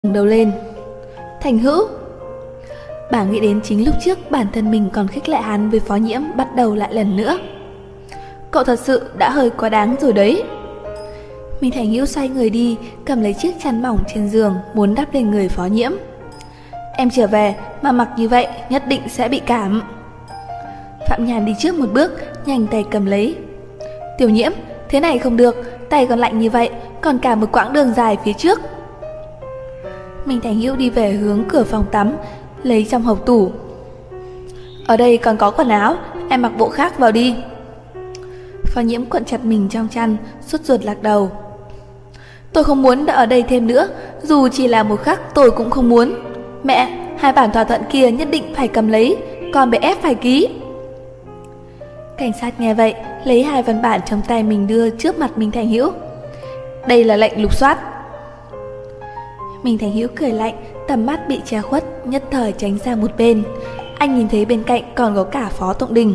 ngẩng đầu lên. Thành Hữu. Bà nghĩ đến chính lúc trước bản thân mình còn khích lệ hắn với Phó Nhiễm bắt đầu lại lần nữa. Cậu thật sự đã hơi quá đáng rồi đấy. Minh Thành Hữu xoay người đi, cầm lấy chiếc chăn mỏng trên giường muốn đắp lên người Phó Nhiễm. Em trở về mà mặc như vậy nhất định sẽ bị cảm. Phạm Nhàn đi trước một bước, nhanh tay cầm lấy. Tiểu Nhiễm, thế này không được, tay còn lạnh như vậy, còn cả một quãng đường dài phía trước. Minh Thành Hữu đi về hướng cửa phòng tắm, lấy trong hộc tủ. Ở đây còn có quần áo, em mặc bộ khác vào đi. Phó Nhiễm cuộn chặt mình trong chăn, sốt ruột lắc đầu. Tôi không muốn ở đây thêm nữa, dù chỉ là một khắc tôi cũng không muốn. Mẹ, hai bản thỏa thuận kia nhất định phải cầm lấy, còn bị ép phải ký. Cảnh sát nghe vậy, lấy hai văn bản trong tay mình đưa trước mặt Minh Thành Hữu. Đây là lệnh lục soát. Minh Thành Hữu cười lạnh, tầm mắt bị che khuất, nhất thời tránh sang một bên. Anh nhìn thấy bên cạnh còn có cả Phó Tụng Đình.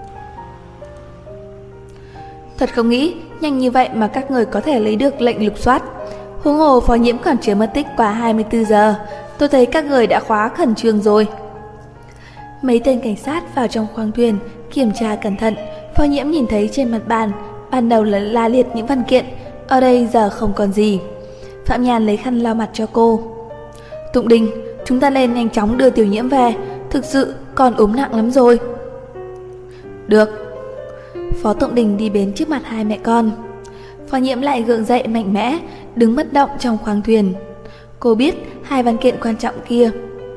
Thật không nghĩ nhanh như vậy mà các người có thể lấy được lệnh lục soát. Huống hồ Phó Nhiễm còn chưa mất tích quá 24 giờ. Tôi thấy các người đã khóa khẩn trương rồi. Mấy tên cảnh sát vào trong khoang thuyền kiểm tra cẩn thận. Phó Nhiễm nhìn thấy trên mặt bàn, ban đầu là la liệt những văn kiện, ở đây giờ không còn gì. Phạm Nhàn lấy khăn lau mặt cho cô. Tụng Đình, chúng ta lên nhanh chóng đưa Tiểu Nhiễm về, thực sự còn ốm nặng lắm rồi. Được. Phó Tụng Đình đi đến trước mặt hai mẹ con. Phó Nhiễm lại gượng dậy mạnh mẽ, đứng bất động trong khoang thuyền. Cô biết hai văn kiện quan trọng kia.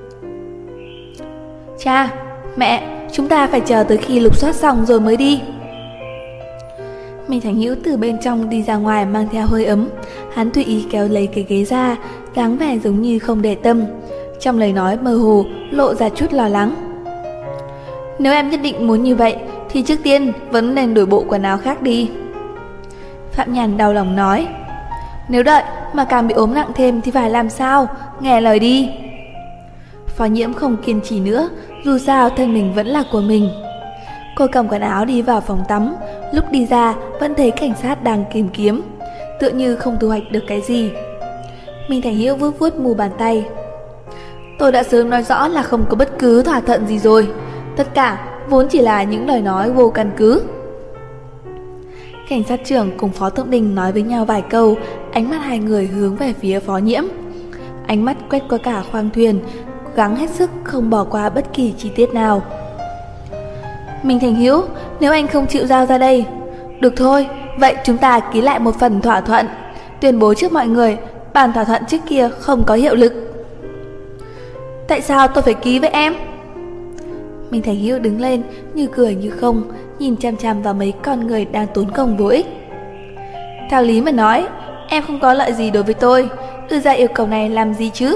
Cha, mẹ, chúng ta phải chờ tới khi lục soát xong rồi mới đi. Minh Thành Hữu từ bên trong đi ra ngoài mang theo hơi ấm. Hắn tùy ý kéo lấy cái ghế ra, dáng vẻ giống như không để tâm. Trong lời nói mơ hồ lộ ra chút lo lắng. Nếu em nhất định muốn như vậy thì trước tiên vẫn nên đổi bộ quần áo khác đi. Phạm Nhàn đau lòng nói. Nếu đợi mà càng bị ốm nặng thêm thì phải làm sao? Nghe lời đi. Phó Nhiễm không kiên trì nữa, dù sao thân mình vẫn là của mình. Cô cầm quần áo đi vào phòng tắm. Lúc đi ra vẫn thấy cảnh sát đang tìm kiếm, tựa như không thu hoạch được cái gì. Minh Thành Hữu vuốt vuốt mù bàn tay. Tôi đã sớm nói rõ là không có bất cứ thỏa thuận gì rồi. Tất cả vốn chỉ là những lời nói vô căn cứ. Cảnh sát trưởng cùng Phó Tụng Đình nói với nhau vài câu, ánh mắt hai người hướng về phía Phó Nhiễm. Ánh mắt quét qua cả khoang thuyền, gắng hết sức không bỏ qua bất kỳ chi tiết nào. Minh Thành Hữu, nếu anh không chịu giao ra đây, được thôi, vậy chúng ta ký lại một phần thỏa thuận, tuyên bố trước mọi người bản thỏa thuận trước kia không có hiệu lực. Tại sao tôi phải ký với em? Minh Thành Hữu đứng lên, như cười như không, nhìn chăm chăm vào mấy con người đang tốn công vô ích. Theo lý mà nói, em không có lợi gì đối với tôi, đưa ra yêu cầu này làm gì chứ?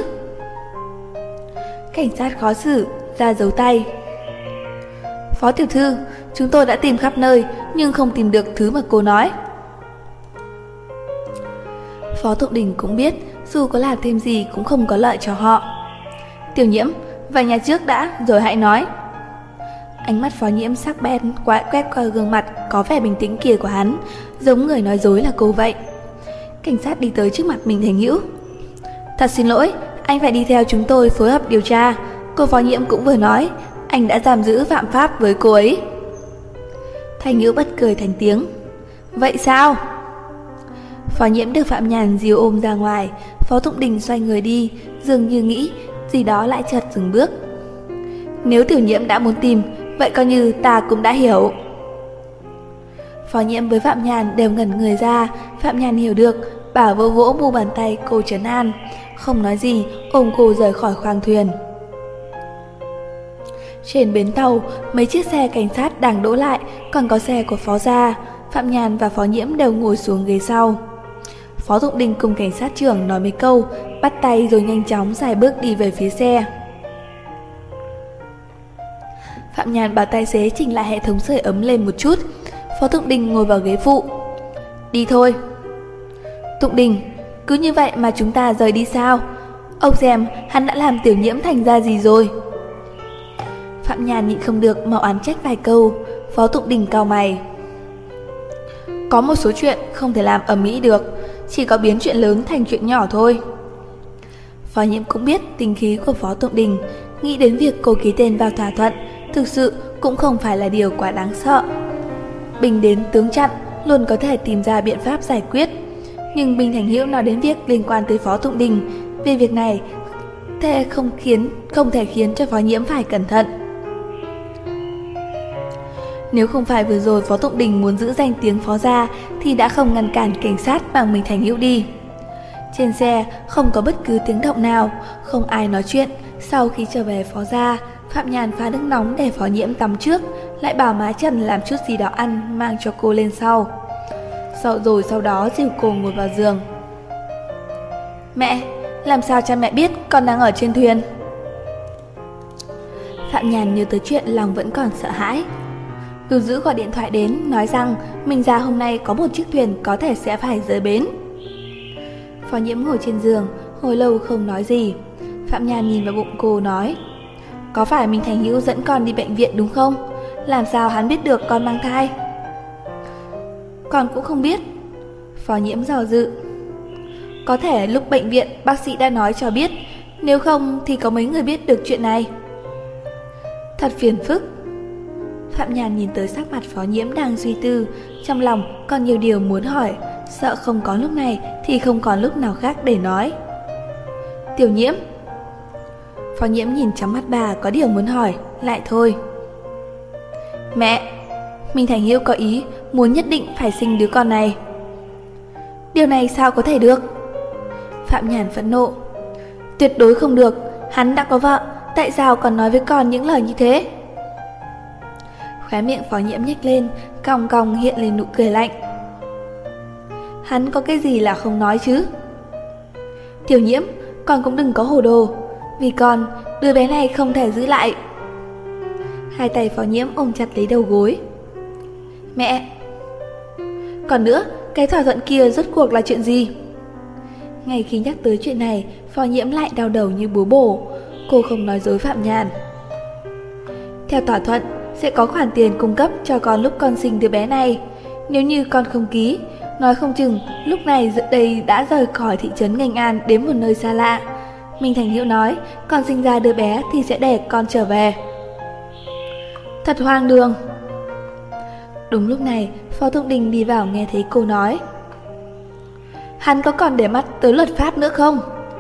Cảnh sát khó xử, ra dấu tay. Phó tiểu thư, chúng tôi đã tìm khắp nơi nhưng không tìm được thứ mà cô nói. Phó Tụng Đình cũng biết dù có làm thêm gì cũng không có lợi cho họ. Tiểu Nhiễm, về nhà trước đã rồi hãy nói. Ánh mắt Phó Nhiễm sắc bén quét qua gương mặt có vẻ bình tĩnh kia của hắn, giống người nói dối là cô vậy. Cảnh sát đi tới trước mặt Minh Thành Hữu. Thật xin lỗi, anh phải đi theo chúng tôi phối hợp điều tra. Cô Phó Nhiễm cũng vừa nói anh đã giam giữ phạm pháp với cô ấy. Thành Hữu bật cười thành tiếng. Vậy sao? Phó Nhiễm được Phạm Nhàn dìu ôm ra ngoài. Phó Tụng Đình xoay người đi, dường như nghĩ gì đó lại chợt dừng bước. Nếu Tiểu Nhiễm đã muốn tìm, vậy coi như ta cũng đã hiểu. Phó Nhiễm với Phạm Nhàn đều ngẩn người ra. Phạm Nhàn hiểu được, bảo vỗ vỗ mu bàn tay cô trấn an, không nói gì, ôm cô rời khỏi khoang thuyền. Trên bến tàu, mấy chiếc xe cảnh sát đang đỗ lại, còn có xe của Phó gia. Phạm Nhàn và Phó Nhiễm đều ngồi xuống ghế sau. Phó Tụng Đình cùng cảnh sát trưởng nói mấy câu, bắt tay rồi nhanh chóng xài bước đi về phía xe. Phạm Nhàn bảo tài xế chỉnh lại hệ thống sưởi ấm lên một chút. Phó Tụng Đình ngồi vào ghế phụ. Đi thôi. Tụng Đình, cứ như vậy mà chúng ta rời đi sao? Ông xem hắn đã làm Tiểu Nhiễm thành ra gì rồi? Phạm Nhàn nhịn không được mau oán trách vài câu. Phó Tụng Đình cau mày. Có một số chuyện không thể làm ầm ĩ được, chỉ có biến chuyện lớn thành chuyện nhỏ thôi. Phó Nhiễm cũng biết tính khí của Phó Tụng Đình, nghĩ đến việc cô ký tên vào thỏa thuận thực sự cũng không phải là điều quá đáng sợ. Binh đến tướng chặn, luôn có thể tìm ra biện pháp giải quyết. Nhưng Binh Thành Hữu nói đến việc liên quan tới Phó Tụng Đình, về việc này không thể khiến cho Phó Nhiễm phải cẩn thận. Nếu không phải vừa rồi Phó Tụng Đình muốn giữ danh tiếng Phó gia thì đã không ngăn cản cảnh sát mang Binh Thành Hữu đi. Trên xe không có bất cứ tiếng động nào, không ai nói chuyện. Sau khi trở về Phó gia, Phạm Nhàn pha nước nóng để Phó Nhiễm tắm trước, lại bảo má Trần làm chút gì đó ăn mang cho cô lên sau. Sau đó dìu cô ngồi vào giường. Mẹ, làm sao cha mẹ biết con đang ở trên thuyền? Phạm Nhàn nhớ tới chuyện lòng vẫn còn sợ hãi. Lưu Dữ gọi điện thoại đến, nói rằng mình ra hôm nay có một chiếc thuyền có thể sẽ phải rời bến. Phó Nhiễm ngồi trên giường, hồi lâu không nói gì. Phạm Nhàn nhìn vào bụng cô nói, có phải Minh Thành Hữu dẫn con đi bệnh viện đúng không? Làm sao hắn biết được con mang thai? Con cũng không biết. Phó Nhiễm dò dự. Có thể lúc bệnh viện bác sĩ đã nói cho biết, nếu không thì có mấy người biết được chuyện này. Thật phiền phức. Phạm Nhàn nhìn tới sắc mặt Phó Nhiễm đang suy tư, trong lòng còn nhiều điều muốn hỏi, sợ không có lúc này thì không còn lúc nào khác để nói. Tiểu Nhiễm. Phó Nhiễm nhìn trong mắt bà có điều muốn hỏi, lại thôi. Mẹ, Minh Thành Hữu có ý muốn nhất định phải sinh đứa con này. Điều này sao có thể được? Phạm Nhàn phẫn nộ. Tuyệt đối không được, hắn đã có vợ, tại sao còn nói với con những lời như thế? Khóe miệng Phó Nhiễm nhếch lên, cong cong hiện lên nụ cười lạnh. Hắn có cái gì là không nói chứ? Tiểu Nhiễm, con cũng đừng có hồ đồ, vì con, đứa bé này không thể giữ lại. Hai tay Phó Nhiễm ôm chặt lấy đầu gối. Mẹ. Còn nữa, cái thỏa thuận kia rốt cuộc là chuyện gì? Ngay khi nhắc tới chuyện này, Phó Nhiễm lại đau đầu như búa bổ. Cô không nói dối Phạm Nhàn. Theo thỏa thuận, sẽ có khoản tiền cung cấp cho con lúc con sinh đứa bé này. Nếu như con không ký, nói không chừng lúc này đây đã rời khỏi thị trấn Nghênh An đến một nơi xa lạ. Minh Thành Hữu nói con sinh ra đứa bé thì sẽ để con trở về. Thật hoang đường. Đúng lúc này, Phó Tụng Đình đi vào nghe thấy cô nói. Hắn có còn để mắt tới luật pháp nữa không?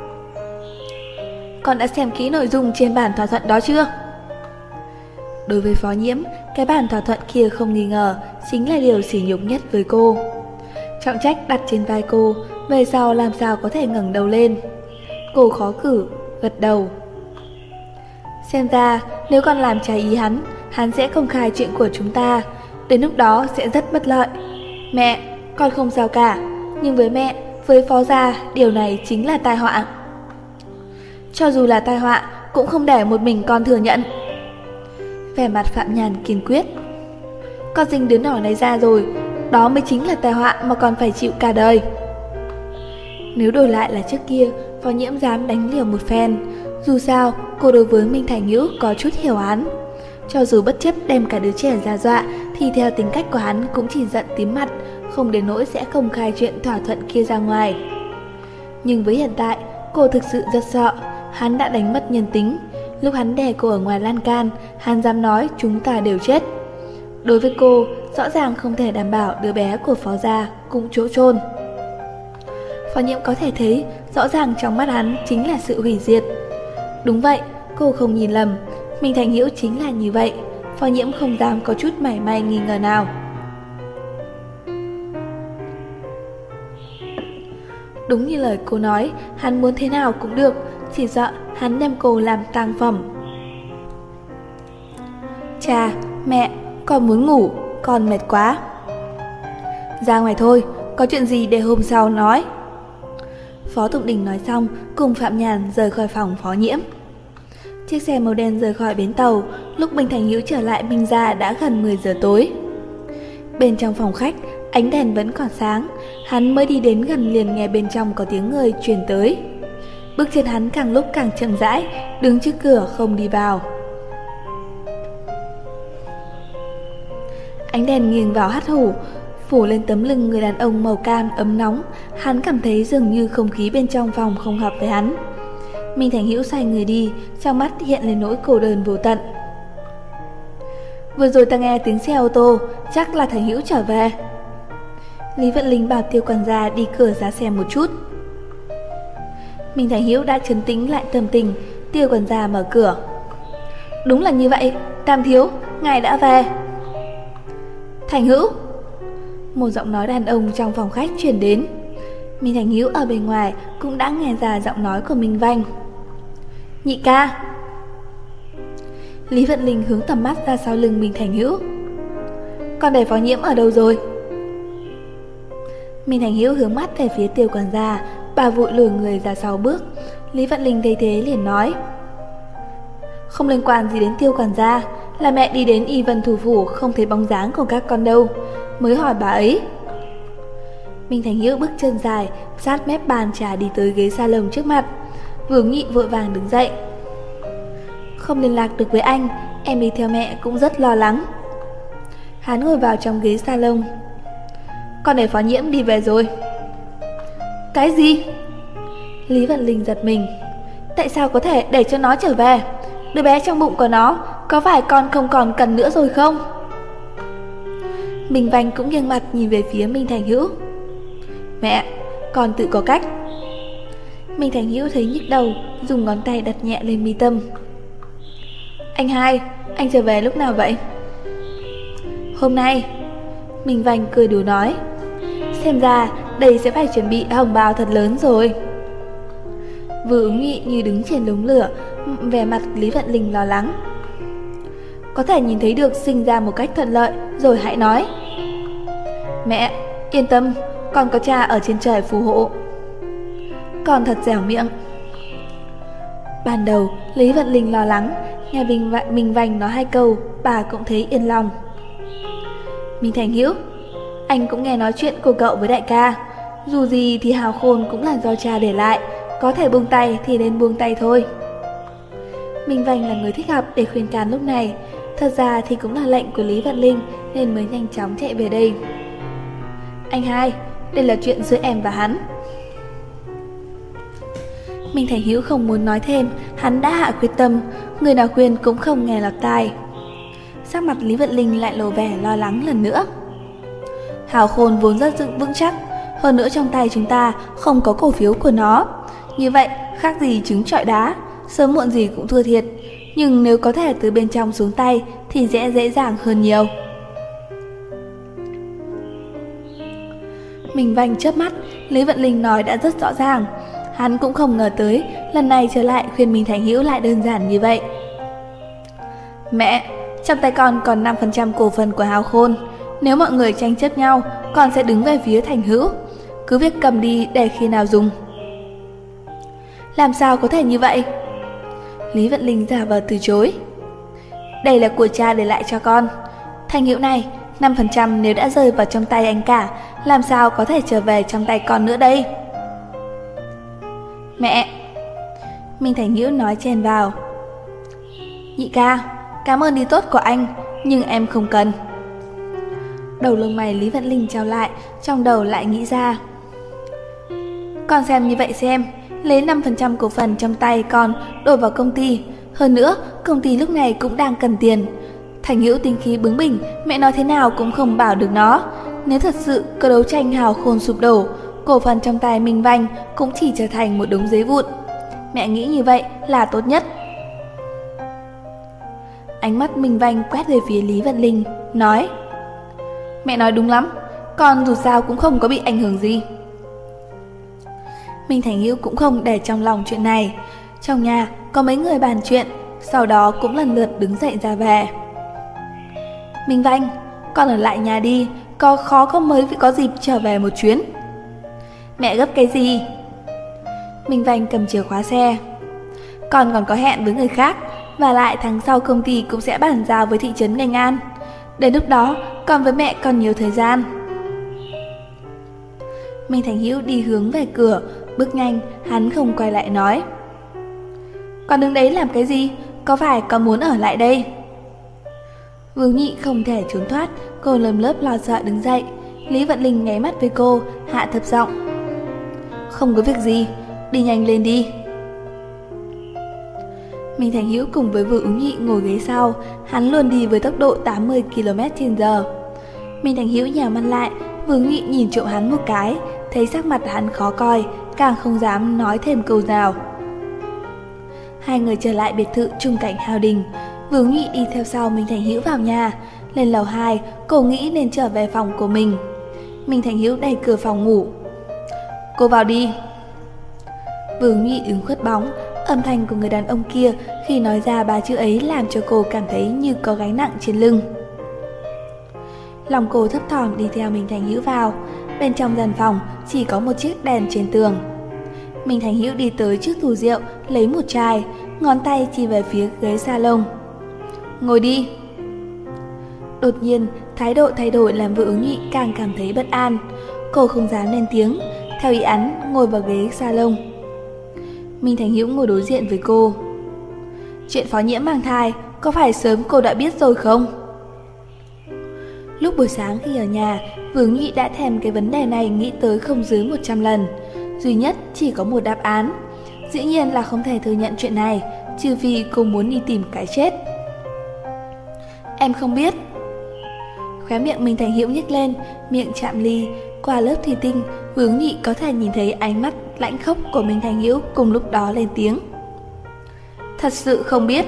Con đã xem kỹ nội dung trên bản thỏa thuận đó chưa? Đối với Phó Nhiễm, cái bản thỏa thuận kia không nghi ngờ chính là điều sỉ nhục nhất với cô. Trọng trách đặt trên vai cô, về sau làm sao có thể ngẩng đầu lên. Cô khó cử, gật đầu. Xem ra, nếu con làm trái ý hắn sẽ công khai chuyện của chúng ta. Đến lúc đó sẽ rất bất lợi. Mẹ, con không sao cả, nhưng với mẹ, với Phó gia, điều này chính là tai họa. Cho dù là tai họa, cũng không để một mình con thừa nhận. Vẻ mặt Phạm Nhàn kiên quyết. Con sinh đứa nhỏ này ra rồi, đó mới chính là tai họa mà con phải chịu cả đời. Nếu đổi lại là trước kia, Phó Nhiễm dám đánh liều một phen. Dù sao, cô đối với Minh Thành Hữu có chút hiểu hắn. Cho dù bất chấp đem cả đứa trẻ ra dọa, thì theo tính cách của hắn cũng chỉ giận tím mặt, không đến nỗi sẽ công khai chuyện thỏa thuận kia ra ngoài. Nhưng với hiện tại, cô thực sự rất sợ. Hắn đã đánh mất nhân tính. Lúc hắn đè cô ở ngoài lan can, hắn dám nói chúng ta đều chết. Đối với cô, rõ ràng không thể đảm bảo đứa bé của Phó gia cũng chỗ chôn. Phó Nhiễm có thể thấy rõ ràng trong mắt hắn chính là sự hủy diệt. Đúng vậy, cô không nhìn lầm, Minh Thành Hữu chính là như vậy. Phó Nhiễm không dám có chút mảy may nghi ngờ nào. Đúng như lời cô nói, hắn muốn thế nào cũng được, chỉ sợ hắn đem cô làm tang phẩm. Cha, mẹ, con muốn ngủ, con mệt quá. Ra ngoài thôi, có chuyện gì để hôm sau nói. Phó Tụng Đình nói xong, cùng Phạm Nhàn rời khỏi phòng Phó Nhiễm. Chiếc xe màu đen rời khỏi bến tàu, lúc Minh Thành Hữu trở lại Minh gia đã gần 10 giờ tối. Bên trong phòng khách, ánh đèn vẫn còn sáng, hắn mới đi đến gần liền nghe bên trong có tiếng người truyền tới. Bước chân hắn càng lúc càng chậm rãi, đứng trước cửa không đi vào. Ánh đèn nghiêng vào hắt hủ, phủ lên tấm lưng người đàn ông màu cam ấm nóng. Hắn cảm thấy dường như không khí bên trong phòng không hợp với hắn. Minh Thành Hữu xoay người đi, trong mắt hiện lên nỗi cô đơn vô tận. Vừa rồi ta nghe tiếng xe ô tô, chắc là Thành Hữu trở về. Lý Vận Linh bảo Tiêu quản gia đi cửa ra xem một chút. Minh Thành Hữu đã trấn tĩnh lại tâm tình. Tiêu quản gia mở cửa. Đúng là như vậy, Tam thiếu, ngài đã về. Thành Hữu. Một giọng nói đàn ông trong phòng khách truyền đến. Minh Thành Hữu ở bên ngoài cũng đã nghe ra giọng nói của Minh Vanh. Nhị ca. Lý Vận Linh hướng tầm mắt ra sau lưng Minh Thành Hữu. Con để Phó Nhiễm ở đâu rồi? Minh Thành Hữu hướng mắt về phía Tiêu quản gia, bà vội lùi người ra sau bước. Lý Vận Linh thấy thế liền nói. Không liên quan gì đến Tiêu quản gia, là mẹ đi đến Y Vân thủ phủ không thấy bóng dáng của các con đâu, mới hỏi bà ấy. Minh Thành Hữu bước chân dài, sát mép bàn trà đi tới ghế salon trước mặt. Vương Nhị vội vàng đứng dậy. Không liên lạc được với anh, em đi theo mẹ cũng rất lo lắng. Hắn ngồi vào trong ghế salon. Con để Phó Nhiễm đi về rồi. Cái gì? Lý Vận Linh giật mình. Tại sao có thể để cho nó trở về? Đứa bé trong bụng của nó có phải con không còn cần nữa rồi không? Minh Vanh cũng nghiêng mặt nhìn về phía Minh Thành Hữu. Mẹ, con tự có cách. Minh Thành Hữu thấy nhức đầu, dùng ngón tay đặt nhẹ lên mi tâm. Anh hai, anh trở về lúc nào vậy? Hôm nay. Minh Vanh cười đùa nói. Xem ra đây sẽ phải chuẩn bị hồng bao thật lớn rồi. Vừa Ứng Nhị như đứng trên đống lửa, vẻ mặt Lý Vận Linh lo lắng. Có thể nhìn thấy được sinh ra một cách thuận lợi rồi hãy nói. Mẹ, yên tâm, con có cha ở trên trời phù hộ. Con thật dẻo miệng. Ban đầu Lý Vận Linh lo lắng, nghe Minh Vanh nói 2 câu, bà cũng thấy yên lòng. Minh Thành Hữu, anh cũng nghe nói chuyện của cậu với đại ca. Dù gì thì hào khôn cũng là do cha để lại, có thể buông tay thì nên buông tay thôi. Minh Vanh là người thích hợp để khuyên can lúc này. Thật ra thì cũng là lệnh của Lý Vận Linh nên mới nhanh chóng chạy về đây. Anh hai, đây là chuyện giữa em và hắn. Minh Thành Hữu không muốn nói thêm, hắn đã hạ quyết tâm, người nào khuyên cũng không nghe lọt tai. Sắc mặt Lý Vận Linh lại lộ vẻ lo lắng lần nữa. Hào khôn vốn rất vững chắc, hơn nữa trong tay chúng ta không có cổ phiếu của nó. Như vậy khác gì trứng trọi đá, sớm muộn gì cũng thua thiệt. Nhưng nếu có thể từ bên trong xuống tay thì sẽ dễ dàng hơn nhiều. Minh Vanh chớp mắt, Lý Vận Linh nói đã rất rõ ràng. Hắn cũng không ngờ tới lần này trở lại khuyên Minh Thành Hữu lại đơn giản như vậy. Mẹ, trong tay con còn 5% cổ phần của Hào Khôn. Nếu mọi người tranh chấp nhau, con sẽ đứng về phía Thành Hữu. Cứ việc cầm đi để khi nào dùng. Làm sao có thể như vậy? Lý Vận Linh giả vờ từ chối. Đây là của cha để lại cho con. Thành Hữu này, 5% nếu đã rơi vào trong tay anh cả, làm sao có thể trở về trong tay con nữa đây? Mẹ! Minh Thành Hữu nói chen vào. Nhị ca, cảm ơn ý tốt của anh, nhưng em không cần. Đầu lông mày Lý Vận Linh trao lại, trong đầu lại nghĩ ra. Con xem như vậy xem, lấy 5% cổ phần trong tay con đổi vào công ty. Hơn nữa, công ty lúc này cũng đang cần tiền. Thành Hữu tính khí bướng bỉnh, mẹ nói thế nào cũng không bảo được nó. Nếu thật sự có đấu tranh Hào Khôn sụp đổ, cổ phần trong tay Minh Vanh cũng chỉ trở thành một đống giấy vụn. Mẹ nghĩ như vậy là tốt nhất. Ánh mắt Minh Vanh quét về phía Lý Vận Linh, nói. Mẹ nói đúng lắm, con dù sao cũng không có bị ảnh hưởng gì. Minh Thành Hữu cũng không để trong lòng chuyện này. Trong nhà có mấy người bàn chuyện, sau đó cũng lần lượt đứng dậy ra về. Minh Vanh, con ở lại nhà đi, có khó có mới có dịp trở về một chuyến. Mẹ gấp cái gì? Minh Vanh cầm chìa khóa xe. Con còn có hẹn với người khác, và lại tháng sau công ty cũng sẽ bàn giao với thị trấn Ngành An. Đến lúc đó, con với mẹ còn nhiều thời gian. Minh Thành Hữu đi hướng về cửa, bước nhanh, hắn không quay lại nói. Con đứng đấy làm cái gì? Có phải con muốn ở lại đây? Vương Nhị không thể trốn thoát, cô lầm lớp lo sợ đứng dậy. Lý Vận Linh nháy mắt với cô, hạ thấp giọng. Không có việc gì, đi nhanh lên đi. Minh Thành Hữu cùng với Vương Ứng Nhị ngồi ghế sau, hắn luôn đi với tốc độ 80 km/h. Minh Thành Hữu nhào mắt lại, Vương Nhị nhìn trộm hắn một cái, thấy sắc mặt hắn khó coi, càng không dám nói thêm câu nào. Hai người trở lại biệt thự Trung Cảnh Hào Đình. Vương Nhị đi theo sau Minh Thành Hữu vào nhà. Lên lầu 2, cô nghĩ nên trở về phòng của mình. Minh Thành Hữu đẩy cửa phòng ngủ. Cô vào đi. Vương Nhị đứng khuất bóng. Âm thanh của người đàn ông kia khi nói ra ba chữ ấy làm cho cô cảm thấy như có gánh nặng trên lưng. Lòng cô thấp thỏm đi theo Minh Thành Hữu vào. Bên trong gian phòng chỉ có một chiếc đèn trên tường. Minh Thành Hữu đi tới trước tủ rượu, lấy một chai, ngón tay chỉ về phía ghế salon. Ngồi đi. Đột nhiên, thái độ thay đổi làm Vương Ứng Nhị càng cảm thấy bất an. Cô không dám lên tiếng, theo ý hắn ngồi vào ghế salon. Minh Thành Hữu ngồi đối diện với cô. Chuyện Phó Nhiễm mang thai, có phải sớm cô đã biết rồi không? Lúc buổi sáng khi ở nhà, Vương Nhị đã thèm cái vấn đề này nghĩ tới không dưới 100 lần. Duy nhất chỉ có một đáp án. Dĩ nhiên là không thể thừa nhận chuyện này, trừ vì cô muốn đi tìm cái chết. Em không biết. Khóe miệng Minh Thành Hữu nhếch lên, miệng chạm ly. Qua lớp thủy tinh, Vương Nhị có thể nhìn thấy ánh mắt lãnh khốc của Minh Thành Hữu cùng lúc đó lên tiếng. Thật sự không biết.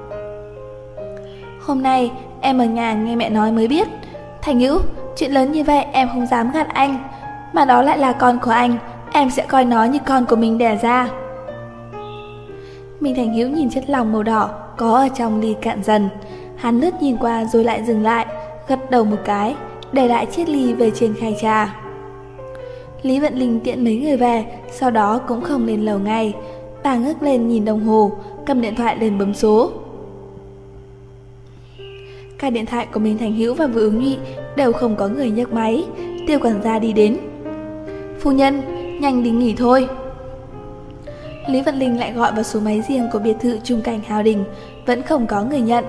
Hôm nay em ở nhà nghe mẹ nói mới biết. Thành Hữu, chuyện lớn như vậy em không dám gạt anh. Mà đó lại là con của anh, em sẽ coi nó như con của mình đẻ ra. Minh Thành Hữu nhìn chất lỏng màu đỏ có ở trong ly cạn dần. Hắn lướt nhìn qua rồi lại dừng lại, gật đầu một cái, để lại chiếc ly về trên khay trà. Lý Vận Linh tiện mấy người về, sau đó cũng không lên lầu ngay. Bà ngước lên nhìn đồng hồ, cầm điện thoại lên bấm số. Cả điện thoại của Minh Thành Hữu và Vương Ứng Nhị đều không có người nhấc máy. Tiêu quản gia đi đến. Phu nhân, nhanh đi nghỉ thôi. Lý Vận Linh lại gọi vào số máy riêng của biệt thự Trung Cảnh Hào Đình, vẫn không có người nhận.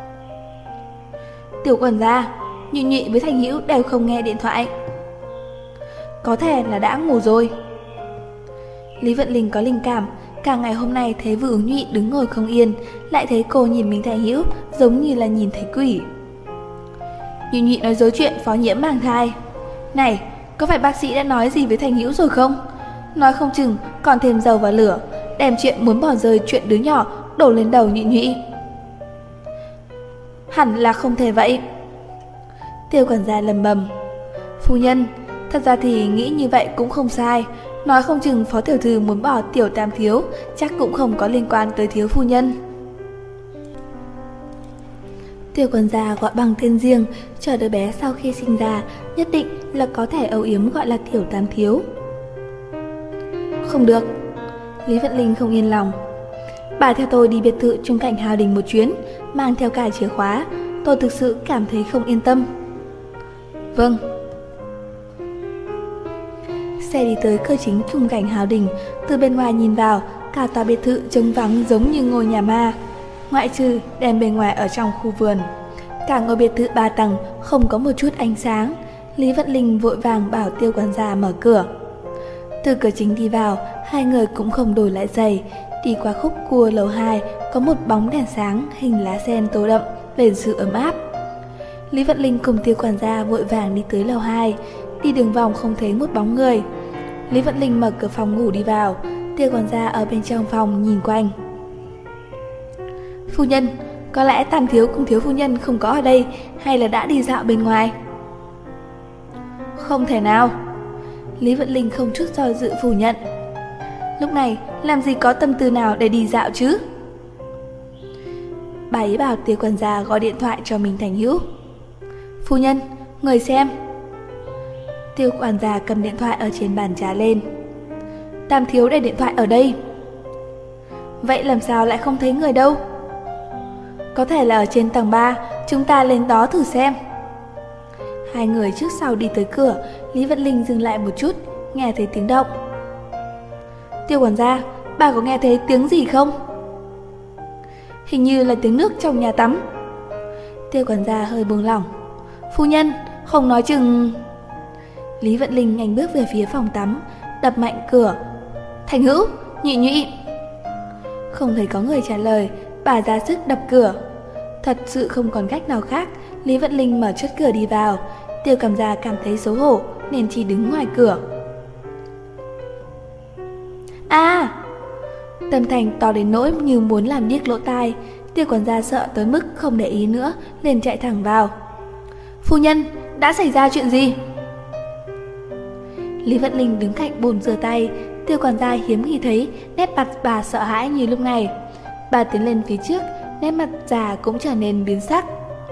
Tiểu quản gia, Nhị Nhị với Thành Hữu đều không nghe điện thoại. Có thể là đã ngủ rồi. Lý Vận Linh có linh cảm, cả ngày hôm nay thấy Vương Ứng Nhị đứng ngồi không yên, lại thấy cô nhìn Minh Thành Hữu giống như là nhìn thấy quỷ. Nhị Nhị nói dối chuyện Phó Nhiễm mang thai. Này, có phải bác sĩ đã nói gì với Thành Hữu rồi không? Nói không chừng còn thêm dầu vào lửa, đem chuyện muốn bỏ rơi chuyện đứa nhỏ đổ lên đầu Nhị Nhị. Hẳn là không thể vậy. Tiêu quản gia lầm bầm. Phu nhân, thật ra thì nghĩ như vậy cũng không sai. Nói không chừng Phó tiểu thư muốn bỏ Tiểu Tam thiếu, chắc cũng không có liên quan tới thiếu phu nhân. Tiêu quản gia gọi bằng tên riêng, cho đứa bé sau khi sinh ra nhất định là có thể âu yếm gọi là Tiểu Tam thiếu. Không được. Lý Vận Linh không yên lòng. Bà theo tôi đi biệt thự Trung Cảnh Hào Đình một chuyến, mang theo cả chìa khóa. Tôi thực sự cảm thấy không yên tâm. Vâng. Xe đi tới cửa chính Trung Cảnh Hào Đình. Từ bên ngoài nhìn vào, cả tòa biệt thự trống vắng giống như ngôi nhà ma, ngoại trừ đèn bên ngoài ở trong khu vườn. Cả ngôi biệt thự 3 tầng không có một chút ánh sáng. Lý Vận Linh vội vàng bảo Tiêu quản gia mở cửa. Từ cửa chính đi vào, hai người cũng không đổi lại giày. Đi qua khúc cua lầu 2 có một bóng đèn sáng hình lá sen tô đậm về sự ấm áp. Lý Vận Linh cùng Tiêu quản gia vội vàng đi tới lầu 2. Đi đường vòng không thấy một bóng người. Lý Vận Linh mở cửa phòng ngủ đi vào. Tiêu quản gia ở bên trong phòng nhìn quanh. Phu nhân, có lẽ Tam thiếu cùng thiếu phu nhân không có ở đây, hay là đã đi dạo bên ngoài? Không thể nào. Lý Vận Linh không chút do dự phủ nhận. Lúc này làm gì có tâm tư nào để đi dạo chứ? Bà ấy bảo Tiêu quản gia gọi điện thoại cho Minh Thành Hữu. Phu nhân, người xem. Tiêu quản gia cầm điện thoại ở trên bàn trà lên. Tam thiếu để điện thoại ở đây. Vậy làm sao lại không thấy người đâu? Có thể là ở trên tầng 3, chúng ta lên đó thử xem. Hai người trước sau đi tới cửa. Lý Vận Linh dừng lại một chút, nghe thấy tiếng động. Tiêu quản gia, bà có nghe thấy tiếng gì không? Hình như là tiếng nước trong nhà tắm. Tiêu quản gia hơi buông lỏng. Phu nhân, không nói chừng... Lý Vận Linh nhanh bước về phía phòng tắm, đập mạnh cửa. Thành Hữu, Nhị Nhị. Không thấy có người trả lời, bà ra sức đập cửa. Thật sự không còn cách nào khác, Lý Vận Linh mở chốt cửa đi vào. Tiêu Cẩm Gia cảm thấy xấu hổ nên chỉ đứng ngoài cửa. Tâm Thành to đến nỗi như muốn làm điếc lỗ tai. Tiêu Quản gia sợ tới mức không để ý nữa, liền chạy thẳng vào. Phu nhân, đã xảy ra chuyện gì? Lý Vận Linh đứng cạnh bồn rửa tay. Tiêu Quản gia hiếm khi thấy nét mặt bà sợ hãi như lúc này. Bà tiến lên phía trước, nét mặt già cũng trở nên biến sắc.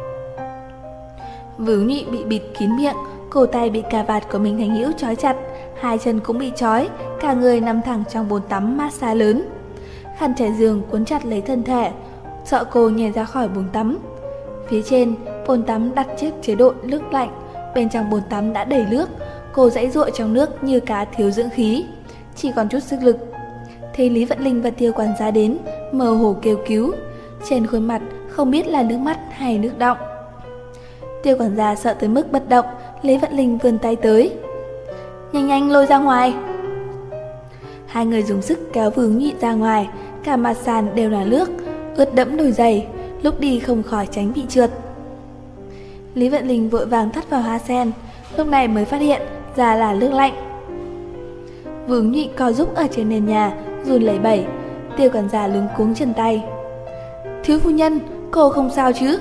Vướng Nhụy bị bịt kín miệng, cổ tay bị cà vạt của Minh Thành Hữu trói chặt, hai chân cũng bị trói, cả người nằm thẳng trong bồn tắm massage lớn. Khăn trải giường cuốn chặt lấy thân thể, sợ cô nhảy ra khỏi bồn tắm. Phía trên, bồn tắm đặt trước chế độ nước lạnh, bên trong bồn tắm đã đầy nước, cô giãy giụa trong nước như cá thiếu dưỡng khí, chỉ còn chút sức lực. Thấy Lý Vận Linh và Tiêu Quản gia đến, mơ hồ kêu cứu, trên khuôn mặt không biết là nước mắt hay nước đọng. Tiêu Quản gia sợ tới mức bất động, Lý Vận Linh vươn tay tới. Nhanh nhanh lôi ra ngoài. Hai người dùng sức kéo Vướng Nhụy ra ngoài, cả mặt sàn đều là nước, ướt đẫm đôi giày, lúc đi không khỏi tránh bị trượt. Lý Vận Linh vội vàng thắt vào hoa sen, lúc này mới phát hiện ra là nước lạnh. Vướng Nhụy co giúp ở trên nền nhà, run lẩy bẩy. Tiêu Quản gia luống cuống chân tay. Thiếu phu nhân, cô không sao chứ?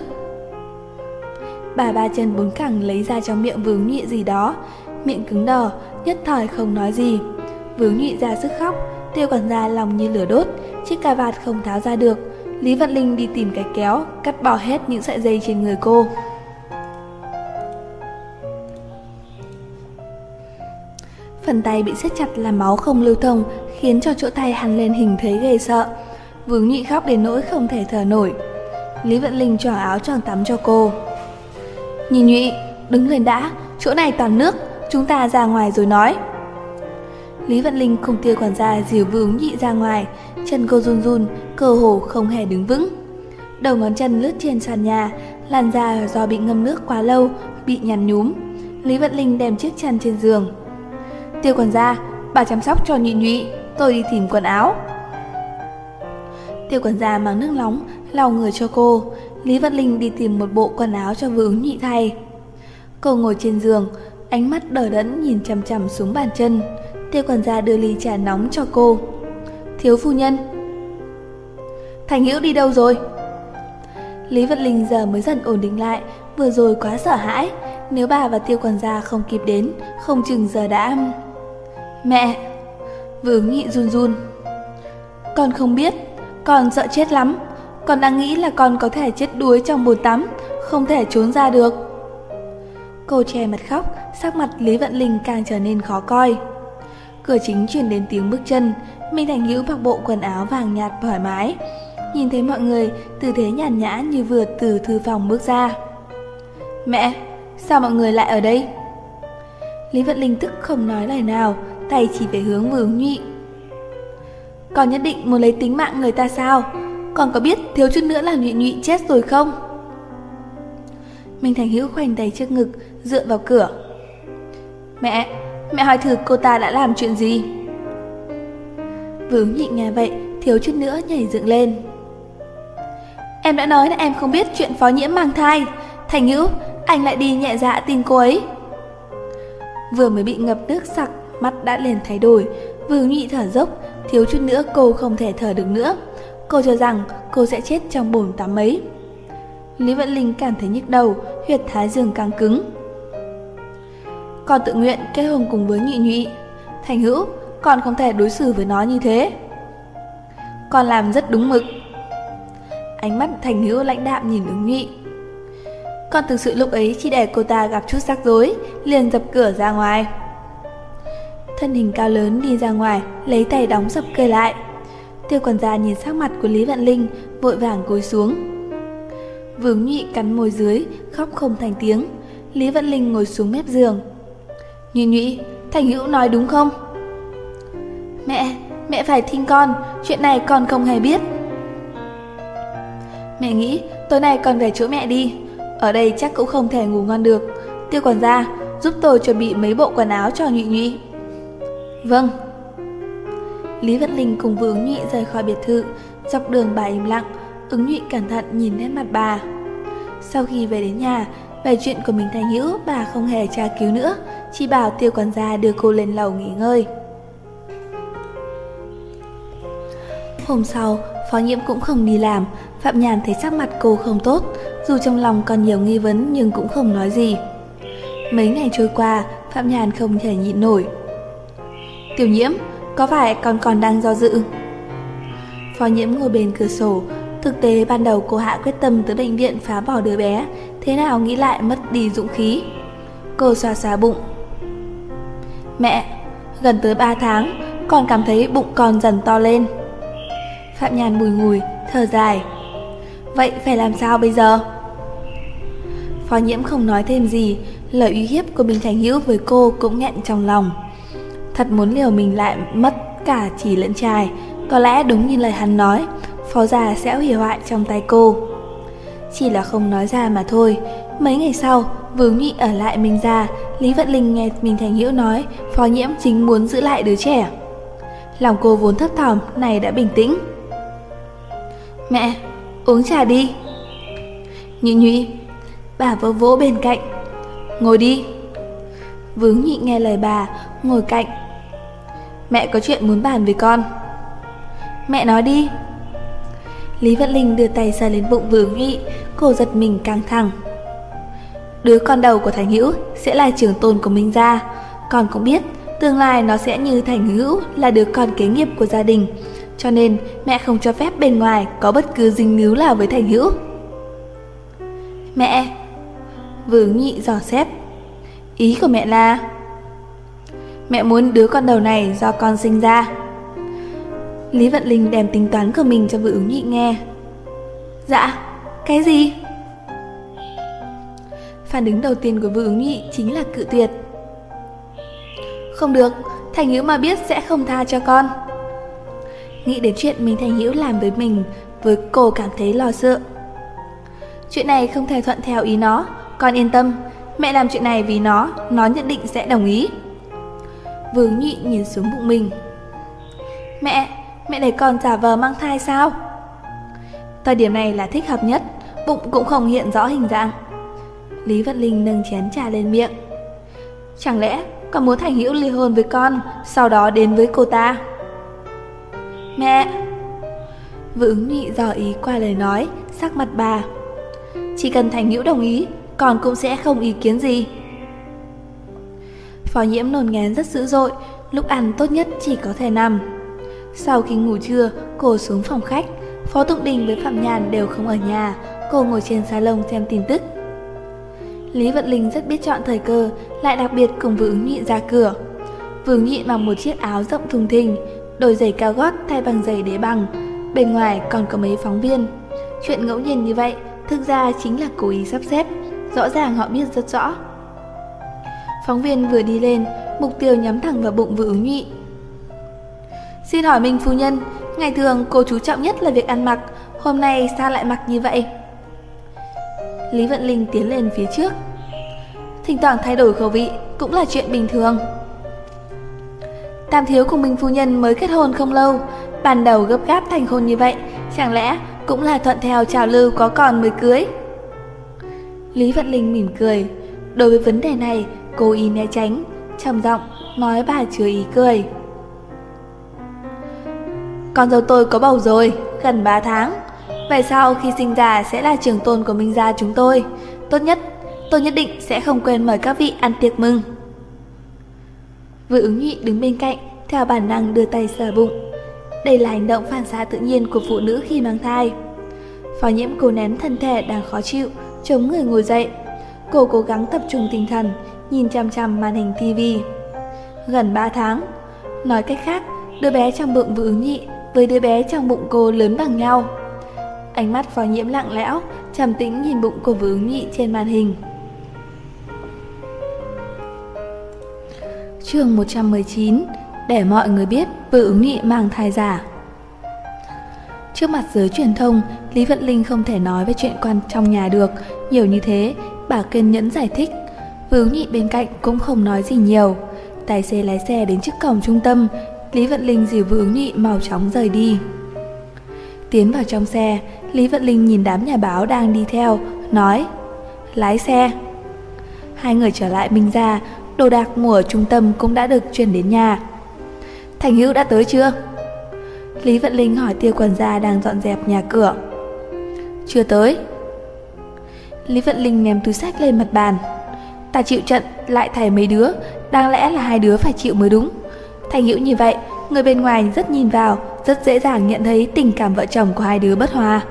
Bà ba chân bốn cẳng lấy ra trong miệng Vướng Nhụy gì đó, miệng cứng đờ, nhất thời không nói gì. Vướng Nhụy ra sức khóc, Tiêu Quản gia lòng như lửa đốt, chiếc cà vạt không tháo ra được. Lý Vận Linh đi tìm cái kéo, cắt bỏ hết những sợi dây trên người cô. Phần tay bị siết chặt làm máu không lưu thông, khiến cho chỗ tay hằn lên hình thấy ghê sợ. Vướng Nhụy khóc đến nỗi không thể thở nổi. Lý Vận Linh choàng áo choàng tắm cho cô. Nhị Nhụy, đứng lên đã, chỗ này toàn nước, chúng ta ra ngoài rồi nói. Lý Vận Linh cùng Tiêu Quản gia dìu Vướng Nhụy ra ngoài, chân cô run run, cơ hồ không hề đứng vững. Đầu ngón chân lướt trên sàn nhà, làn da do bị ngâm nước quá lâu bị nhăn nhúm. Lý Vận Linh đem chiếc chăn trên giường. Tiêu Quản gia, bà chăm sóc cho Nhụy Nhụy, tôi đi tìm quần áo. Tiêu Quản gia mang nước nóng lau người cho cô. Lý Vận Linh đi tìm một bộ quần áo cho Vướng Nhụy thay. Cô ngồi trên giường, ánh mắt đờ đẫn nhìn chằm chằm xuống bàn chân. Tiêu Quản gia đưa ly trà nóng cho cô. Thiếu phu nhân. Thành Hữu đi đâu rồi? Lý Vận Linh giờ mới dần ổn định lại, vừa rồi quá sợ hãi, nếu bà và Tiêu Quản gia không kịp đến, không chừng giờ đã... Mẹ! Vướng Nhụy run run. Con không biết, con sợ chết lắm, con đang nghĩ là con có thể chết đuối trong bồn tắm, không thể trốn ra được. Cô che mặt khóc, sắc mặt Lý Vận Linh càng trở nên khó coi. Cửa chính truyền đến tiếng bước chân, Minh Thành Hữu mặc bộ quần áo vàng nhạt thoải mái. Nhìn thấy mọi người, tư thế nhàn nhã như vừa từ thư phòng bước ra. Mẹ, sao mọi người lại ở đây? Lý Vận Linh tức không nói lời nào, tay chỉ về hướng Vướng Nhụy. Con nhất định muốn lấy tính mạng người ta sao? Con có biết thiếu chút nữa là Nhụy Nhụy chết rồi không? Minh Thành Hữu khoanh tay trước ngực, dựa vào cửa. Mẹ hỏi thử cô ta đã làm chuyện gì? Vướng Nhụy nghe vậy, thiếu chút nữa nhảy dựng lên. Em đã nói là em không biết chuyện Phó Nhiễm mang thai. Thành Hữu, anh lại đi nhẹ dạ tin cô ấy. Vừa mới bị ngập nước sặc, mắt đã liền thay đổi. Vướng Nhụy thở dốc, thiếu chút nữa cô không thể thở được nữa. Cô cho rằng cô sẽ chết trong bồn tắm ấy. Lý Vận Linh cảm thấy nhức đầu, huyệt thái dương căng cứng. Con tự nguyện kết hôn cùng với Nhụy Nhụy. Thành Hữu, con không thể đối xử với nó như thế. Con làm rất đúng mực. Ánh mắt Thành Hữu lãnh đạm nhìn Ứng Nhụy. Con thực sự lúc ấy chỉ để cô ta gặp chút rắc rối, liền dập cửa ra ngoài. Thân hình cao lớn đi ra ngoài, lấy tay đóng sập cửa lại. Tiêu Quản gia nhìn sắc mặt của Lý Vận Linh, vội vàng cúi xuống. Vướng Nhụy cắn môi dưới, khóc không thành tiếng. Lý Vận Linh ngồi xuống mép giường. Nhụy Nhụy, Thành Hữu nói đúng không? Mẹ phải tin con, chuyện này con không hề biết. Mẹ nghĩ tối nay con về chỗ mẹ đi, ở đây chắc cũng không thể ngủ ngon được. Tiêu Quản gia, giúp tôi chuẩn bị mấy bộ quần áo cho Nhụy Nhụy. Vâng. Lý Vận Linh cùng Vướng Nhụy rời khỏi biệt thự, Dọc đường bà im lặng, Ứng Nhụy cẩn thận nhìn nét mặt bà. Sau khi về đến nhà, về chuyện của Minh Thành Hữu bà không hề tra cứu nữa, chỉ bảo Tiêu quản gia đưa cô lên lầu nghỉ ngơi. Hôm sau, Phó Nhiễm cũng không đi làm. Phạm Nhàn thấy sắc mặt cô không tốt, dù trong lòng còn nhiều nghi vấn nhưng cũng không nói gì. Mấy ngày trôi qua, Phạm Nhàn không thể nhịn nổi. Tiểu Nhiễm, có phải con còn đang do dự? Phó Nhiễm ngồi bên cửa sổ. Thực tế ban đầu cô hạ quyết tâm tới bệnh viện phá bỏ đứa bé, thế nào nghĩ lại mất đi dũng khí. Cô xoa xoa bụng. Mẹ, gần tới 3 tháng, con cảm thấy bụng con dần to lên. Phạm Nhàn bùi ngùi, thở dài. Vậy phải làm sao bây giờ? Phó Nhiễm không nói thêm gì, lời uy hiếp của Minh Thành Hữu với cô cũng nghẹn trong lòng. Thật muốn liều mình lại mất cả chỉ lẫn trai. Có lẽ đúng như lời hắn nói, Phó gia sẽ hủy hoại trong tay cô. Chỉ là không nói ra mà thôi. Mấy ngày sau, Vướng Nhị ở lại Minh gia, Lý Vận Linh nghe Minh Thành Hữu nói Phó Nhiễm chính muốn giữ lại đứa trẻ. Lòng cô vốn thấp thỏm này đã bình tĩnh. Mẹ, uống trà đi. Nhị Nhụy, bà vỗ vỗ bên cạnh. Ngồi đi. Vướng Nhị nghe lời bà, ngồi cạnh. Mẹ có chuyện muốn bàn với con. Mẹ nói đi. Lý Vận Linh đưa tay sờ lên bụng Vướng Nhị, cô giật mình căng thẳng. Đứa con đầu của Thành Hữu sẽ là trưởng tôn của Minh gia. Con cũng biết tương lai nó sẽ như Thành Hữu là đứa con kế nghiệp của gia đình, cho nên mẹ không cho phép bên ngoài có bất cứ dính líu nào với Thành Hữu. Mẹ, Vướng Nhị dò xét. Ý của mẹ là mẹ muốn đứa con đầu này do con sinh ra. Lý Vận Linh đem tính toán của mình cho Vướng Nhị nghe. Dạ, cái gì? Phản ứng đầu tiên của Vướng Nhị chính là cự tuyệt. Không được, Thành Hữu mà biết sẽ không tha cho con. Nghĩ đến chuyện mình Thành Hữu làm với mình, với cô cảm thấy lo sợ. Chuyện này không thể thuận theo ý nó, con yên tâm, mẹ làm chuyện này vì nó nhất định sẽ đồng ý. Vướng Nhị nhìn xuống bụng mình. Mẹ để con giả vờ mang thai sao? Thời điểm này là thích hợp nhất, bụng cũng không hiện rõ hình dạng. Lý Vận Linh nâng chén trà lên miệng. Chẳng lẽ con muốn Thành Hữu ly hôn với con, sau đó đến với cô ta? Mẹ! Vướng Nhị dò ý qua lời nói, sắc mặt bà. Chỉ cần Thành Hữu đồng ý, con cũng sẽ không ý kiến gì. Phó Nhiễm nôn ngén rất dữ dội, lúc ăn tốt nhất chỉ có thể nằm. Sau khi ngủ trưa, cô xuống phòng khách. Phó Tụng Đình với Phạm Nhàn đều không ở nhà, cô ngồi trên salon xem tin tức. Lý Vận Linh rất biết chọn thời cơ, lại đặc biệt cùng Vướng Nhị ra cửa. Vướng Nhị mặc một chiếc áo rộng thùng thình, đôi giày cao gót thay bằng giày đế bằng. Bên ngoài còn có mấy phóng viên. Chuyện ngẫu nhiên như vậy thực ra chính là cố ý sắp xếp, rõ ràng họ biết rất rõ. Phóng viên vừa đi lên, mục tiêu nhắm thẳng vào bụng Vướng Nhị. Xin hỏi Minh phu nhân, ngày thường cô chú trọng nhất là việc ăn mặc, hôm nay sao lại mặc như vậy? Lý Vận Linh tiến lên phía trước. Thỉnh thoảng thay đổi khẩu vị cũng là chuyện bình thường. Tam thiếu cùng Minh phu nhân mới kết hôn không lâu, ban đầu gấp gáp thành hôn như vậy, chẳng lẽ cũng là thuận theo trào lưu có con mới cưới? Lý Vận Linh mỉm cười. Đối với vấn đề này, cô ý né tránh, trầm giọng nói bà chứa ý cười. Con dâu tôi có bầu rồi, gần 3 tháng. Vậy sau khi sinh ra sẽ là trưởng tôn của Minh gia chúng tôi. Tôi nhất định sẽ không quên mời các vị ăn tiệc mừng. Vướng Nhị đứng bên cạnh, theo bản năng đưa tay sờ bụng. Đây là hành động phản xạ tự nhiên của phụ nữ khi mang thai. Phó Nhiễm cố nén thân thể đang khó chịu, chống người ngồi dậy. Cô cố gắng tập trung tinh thần, nhìn chằm chằm màn hình TV. Gần 3 tháng. Nói cách khác, đứa bé trong bụng Vướng Nhị với đứa bé trong bụng cô lớn bằng nhau. Ánh mắt Phó Nhiễm lặng lẽo, trầm tĩnh nhìn bụng của Vướng Nhị trên màn hình. Chương 119. Để mọi người biết Vướng Nhị mang thai giả. Trước mặt giới truyền thông, Lý Vận Linh không thể nói về chuyện quan trong nhà được. Nhiều như thế, bà kiên nhẫn giải thích. Vướng Nhị bên cạnh cũng không nói gì nhiều. Tài xế lái xe đến trước cổng trung tâm. Lý Vận Linh dìu Vướng Nhị mau chóng rời đi. Tiến vào trong xe, Lý Vận Linh nhìn đám nhà báo đang đi theo, nói: lái xe. Hai người trở lại Minh gia, đồ đạc mua ở trung tâm cũng đã được chuyển đến nhà. Thành Hữu đã tới chưa? Lý Vận Linh hỏi Tiêu quản gia đang dọn dẹp nhà cửa. Chưa tới. Lý Vận Linh ném túi xách lên mặt bàn. Ta chịu trận lại thầy mấy đứa, đáng lẽ là hai đứa phải chịu mới đúng. Thành Hữu như vậy, người bên ngoài rất nhìn vào, rất dễ dàng nhận thấy tình cảm vợ chồng của hai đứa bất hòa.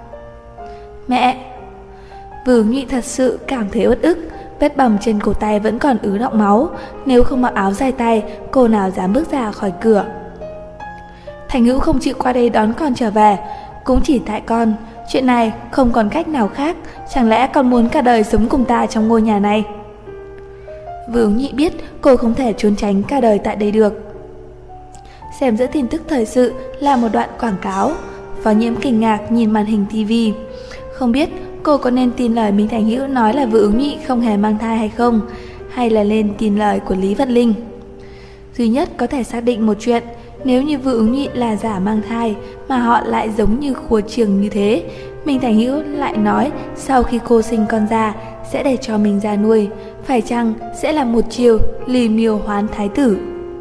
Mẹ! Vương Nhụy thật sự cảm thấy uất ức, vết bầm trên cổ tay vẫn còn ứ đọng máu, nếu không mặc áo dài tay, cô nào dám bước ra khỏi cửa. Thành Hữu không chịu qua đây đón con trở về, cũng chỉ tại con, chuyện này không còn cách nào khác, chẳng lẽ con muốn cả đời sống cùng ta trong ngôi nhà này? Vương Nhị biết cô không thể trốn tránh cả đời tại đây được. Xem giữa tin tức thời sự là một đoạn quảng cáo, Phó Nhiễm kinh ngạc nhìn màn hình tivi. Không biết cô có nên tin lời Minh Thành Hữu nói là Vương Nhị không hề mang thai hay không, hay là nên tin lời của Lý Vận Linh. Duy nhất có thể xác định một chuyện, nếu như Vương Nhị là giả mang thai mà họ lại giống như khua chiêng như thế, Minh Thành Hữu lại nói sau khi cô sinh con ra sẽ để cho mình ra nuôi, phải chăng sẽ là một chiều lì miều hoán thái tử?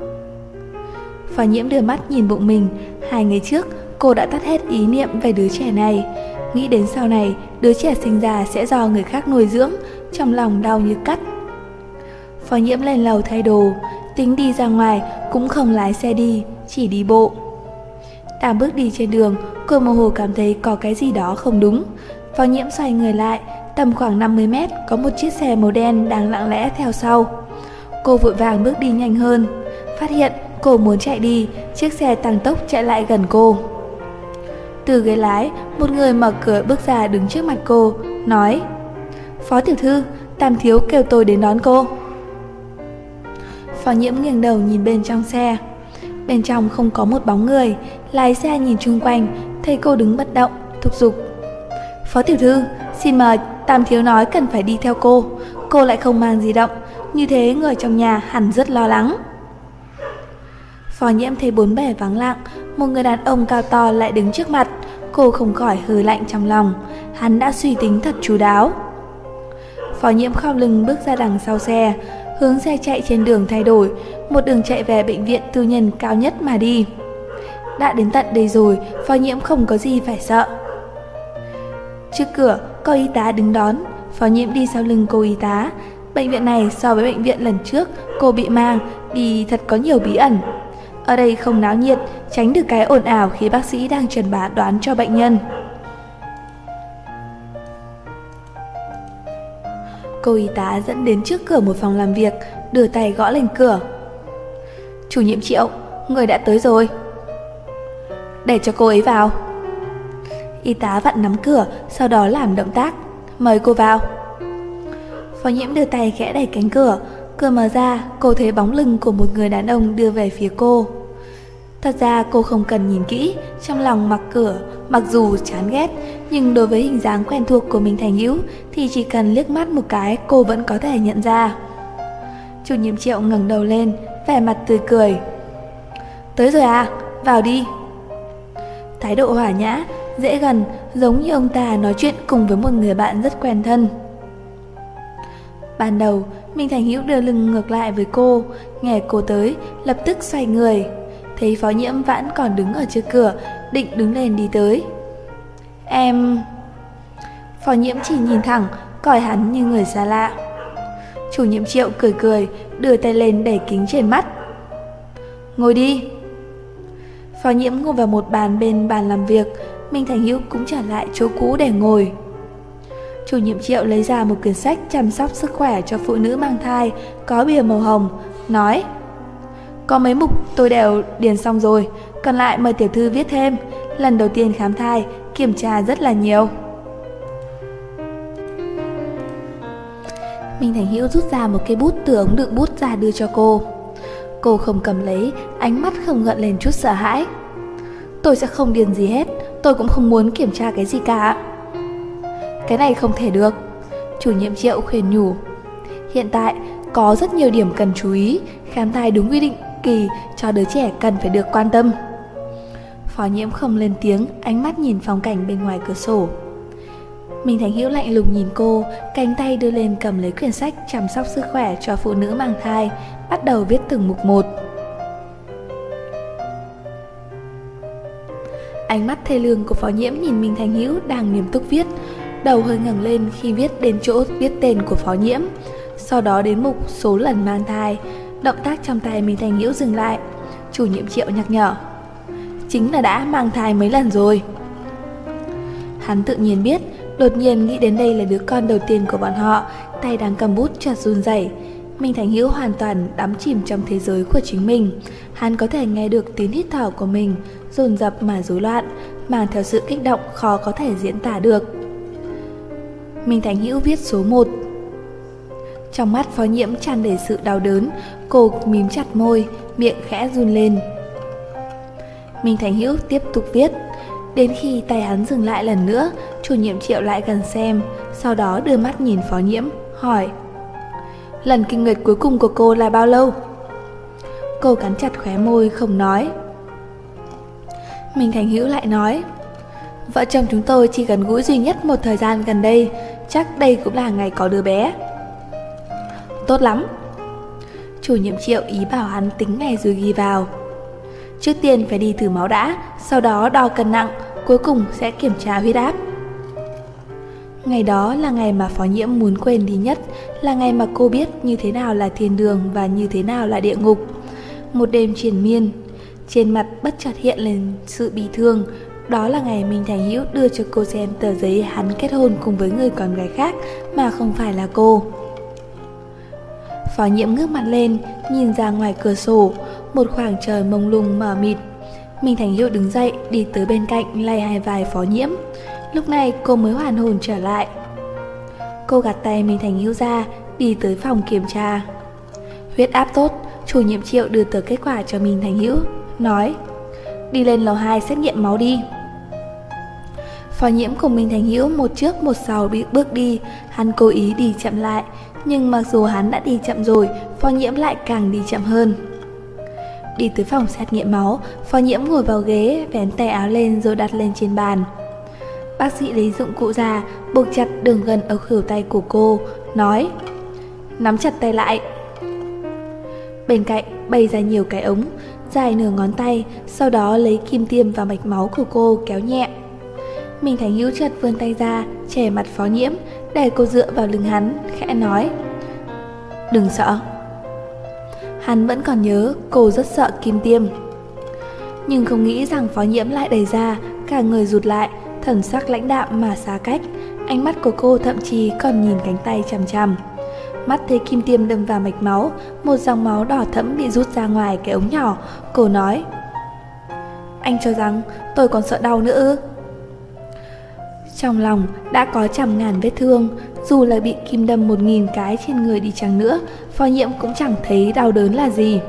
Phó Nhiễm đưa mắt nhìn bụng mình, 2 ngày trước cô đã tắt hết ý niệm về đứa trẻ này, nghĩ đến sau này đứa trẻ sinh ra sẽ do người khác nuôi dưỡng, trong lòng đau như cắt. Phó Nhiễm lên lầu thay đồ, tính đi ra ngoài cũng không lái xe đi, chỉ đi bộ. Đang bước đi trên đường, cô mơ hồ cảm thấy có cái gì đó không đúng. Phó Nhiễm xoay người lại, tầm khoảng 50 mét có một chiếc xe màu đen đang lặng lẽ theo sau. Cô vội vàng bước đi nhanh hơn, phát hiện cô muốn chạy đi, chiếc xe tăng tốc chạy lại gần cô. Từ ghế lái, một người mở cửa bước ra đứng trước mặt cô, nói: Phó tiểu thư, Tam thiếu kêu tôi đến đón cô. Phó Nhiễm nghiêng đầu nhìn bên trong xe. Bên trong không có một bóng người, lái xe nhìn chung quanh, thấy cô đứng bất động, thúc giục: Phó tiểu thư, xin mời, Tam thiếu nói cần phải đi theo cô lại không mang di động, như thế người trong nhà hẳn rất lo lắng. Phó Nhiễm thấy bốn bề vắng lặng, một người đàn ông cao to lại đứng trước mặt, cô không khỏi hừ lạnh trong lòng, hắn đã suy tính thật chu đáo. Phó Nhiễm khom lưng bước ra đằng sau xe, hướng xe chạy trên đường thay đổi, một đường chạy về bệnh viện tư nhân cao nhất mà đi. Đã đến tận đây rồi, Phó Nhiễm không có gì phải sợ. Trước cửa có y tá đứng đón, Phó Nhiễm đi sau lưng cô y tá. Bệnh viện này so với bệnh viện lần trước cô bị mang đi thật có nhiều bí ẩn. Ở đây không náo nhiệt, tránh được cái ồn ào khi bác sĩ đang chẩn đoán cho bệnh nhân. Cô y tá dẫn đến trước cửa một phòng làm việc, đưa tay gõ lên cửa. Chủ nhiệm Triệu, người đã tới rồi. Để cho cô ấy vào. Y tá vặn nắm cửa, sau đó làm động tác: mời cô vào. Phó Nhiễm đưa tay khẽ đẩy cánh cửa, cửa mở ra, cô thấy bóng lưng của một người đàn ông đưa về phía cô. Thật ra cô không cần nhìn kỹ, trong lòng mặc dù chán ghét, nhưng đối với hình dáng quen thuộc của Minh Thành Hữu thì chỉ cần liếc mắt một cái cô vẫn có thể nhận ra. Chủ nhiệm Triệu ngẩng đầu lên, vẻ mặt tươi cười. Tới rồi à, vào đi. Thái độ hòa nhã, dễ gần, giống như ông ta nói chuyện cùng với một người bạn rất quen thân. Ban đầu, Minh Thành Hữu đưa lưng ngược lại với cô, nghe cô tới, lập tức xoay người. Thấy Phó Nhiễm vẫn còn đứng ở trước cửa, định đứng lên đi tới. Em... Phó Nhiễm chỉ nhìn thẳng, coi hắn như người xa lạ. Chủ nhiệm Triệu cười cười, đưa tay lên đẩy kính trên mắt. Ngồi đi. Phó Nhiễm ngồi vào một bàn bên bàn làm việc, Minh Thành Hữu cũng trở lại chỗ cũ để ngồi. Chủ nhiệm Triệu lấy ra một quyển sách chăm sóc sức khỏe cho phụ nữ mang thai, có bìa màu hồng, nói: Có mấy mục tôi đều điền xong rồi, còn lại mời tiểu thư viết thêm. Lần đầu tiên khám thai, kiểm tra rất là nhiều. Minh Thành Hữu rút ra một cây bút từ ống đựng bút ra đưa cho cô. Cô không cầm lấy, ánh mắt không gợn lên chút sợ hãi. Tôi sẽ không điền gì hết, tôi cũng không muốn kiểm tra cái gì cả. Cái này không thể được. Chủ nhiệm Triệu khuyên nhủ. Hiện tại có rất nhiều điểm cần chú ý, khám thai đúng quy định kỳ cho đứa trẻ cần phải được quan tâm. Phó Nhiễm không lên tiếng, ánh mắt nhìn phong cảnh bên ngoài cửa sổ. Minh Thành Hữu lạnh lùng nhìn cô, cánh tay đưa lên cầm lấy quyển sách chăm sóc sức khỏe cho phụ nữ mang thai, bắt đầu viết từng mục một. Ánh mắt thê lương của Phó Nhiễm nhìn Minh Thành Hữu đang nghiêm túc viết, đầu hơi ngẩng lên khi viết đến chỗ viết tên của Phó Nhiễm, sau đó đến mục số lần mang thai. Động tác trong tay Minh Thành Hữu dừng lại. Chủ nhiệm Triệu nhắc nhở, chính là đã mang thai mấy lần rồi. Hắn tự nhiên biết, đột nhiên nghĩ đến đây là đứa con đầu tiên của bọn họ, tay đang cầm bút chợt run rẩy. Minh Thành Hữu hoàn toàn đắm chìm trong thế giới của chính mình. Hắn có thể nghe được tiếng hít thở của mình, dồn dập mà rối loạn, mang theo sự kích động khó có thể diễn tả được. Minh Thành Hữu viết số 1. Trong mắt Phó Nhiễm tràn đầy sự đau đớn, cô mím chặt môi, miệng khẽ run lên. Minh Thành Hữu tiếp tục viết. Đến khi tay hắn dừng lại lần nữa, chủ nhiệm Triệu lại gần xem, sau đó đưa mắt nhìn Phó Nhiễm, hỏi: lần kinh nguyệt cuối cùng của cô là bao lâu? Cô cắn chặt khóe môi không nói. Minh Thành Hữu lại nói: vợ chồng chúng tôi chỉ gần gũi duy nhất một thời gian gần đây, chắc đây cũng là ngày có đứa bé. Tốt lắm. Chủ nhiệm Triệu ý bảo hắn tính ngày rồi ghi vào. Trước tiên phải đi thử máu đã, sau đó đo cân nặng, cuối cùng sẽ kiểm tra huyết áp. Ngày đó là ngày mà Phó Nhiễm muốn quên đi nhất, là ngày mà cô biết như thế nào là thiên đường và như thế nào là địa ngục. Một đêm triền miên, trên mặt bất chợt hiện lên sự bi thương. Đó là ngày Minh Thành Hữu đưa cho cô xem tờ giấy hắn kết hôn cùng với người con gái khác mà không phải là cô. Phó Nhiễm ngước mặt lên, nhìn ra ngoài cửa sổ, một khoảng trời mông lung mờ mịt. Minh Thành Hữu đứng dậy, đi tới bên cạnh lay hai vai Phó Nhiễm. Lúc này cô mới hoàn hồn trở lại. Cô gạt tay Minh Thành Hữu ra, đi tới phòng kiểm tra. Huyết áp tốt. Chủ nhiệm Triệu đưa tờ kết quả cho Minh Thành Hữu, nói: đi lên lầu 2 xét nghiệm máu đi. Phó Nhiễm cùng Minh Thành Hữu một trước một sau bước đi. Hắn cố ý đi chậm lại, nhưng mặc dù hắn đã đi chậm rồi, Phó Nhiễm lại càng đi chậm hơn. Đi tới phòng xét nghiệm máu, Phó Nhiễm ngồi vào ghế, vén tay áo lên rồi đặt lên trên bàn. Bác sĩ lấy dụng cụ ra, buộc chặt đường gân ở khuỷu tay của cô, nói: nắm chặt tay lại. Bên cạnh bày ra nhiều cái ống, dài nửa ngón tay, sau đó lấy kim tiêm vào mạch máu của cô kéo nhẹ. Minh Thành Hữu chợt vươn tay ra, che mặt Phó Nhiễm, để cô dựa vào lưng hắn, khẽ nói: đừng sợ. Hắn vẫn còn nhớ cô rất sợ kim tiêm, nhưng không nghĩ rằng Phó Nhiễm lại đẩy ra, cả người rụt lại, thần sắc lãnh đạm mà xa cách. Ánh mắt của cô thậm chí còn nhìn cánh tay chằm chằm. Mắt thấy kim tiêm đâm vào mạch máu, một dòng máu đỏ thẫm bị rút ra ngoài cái ống nhỏ. Cô nói: anh cho rằng tôi còn sợ đau nữa ư? Trong lòng đã có trăm ngàn vết thương, dù là bị kim đâm 1000 cái trên người đi chăng nữa, Phó Nhiễm cũng chẳng thấy đau đớn là gì.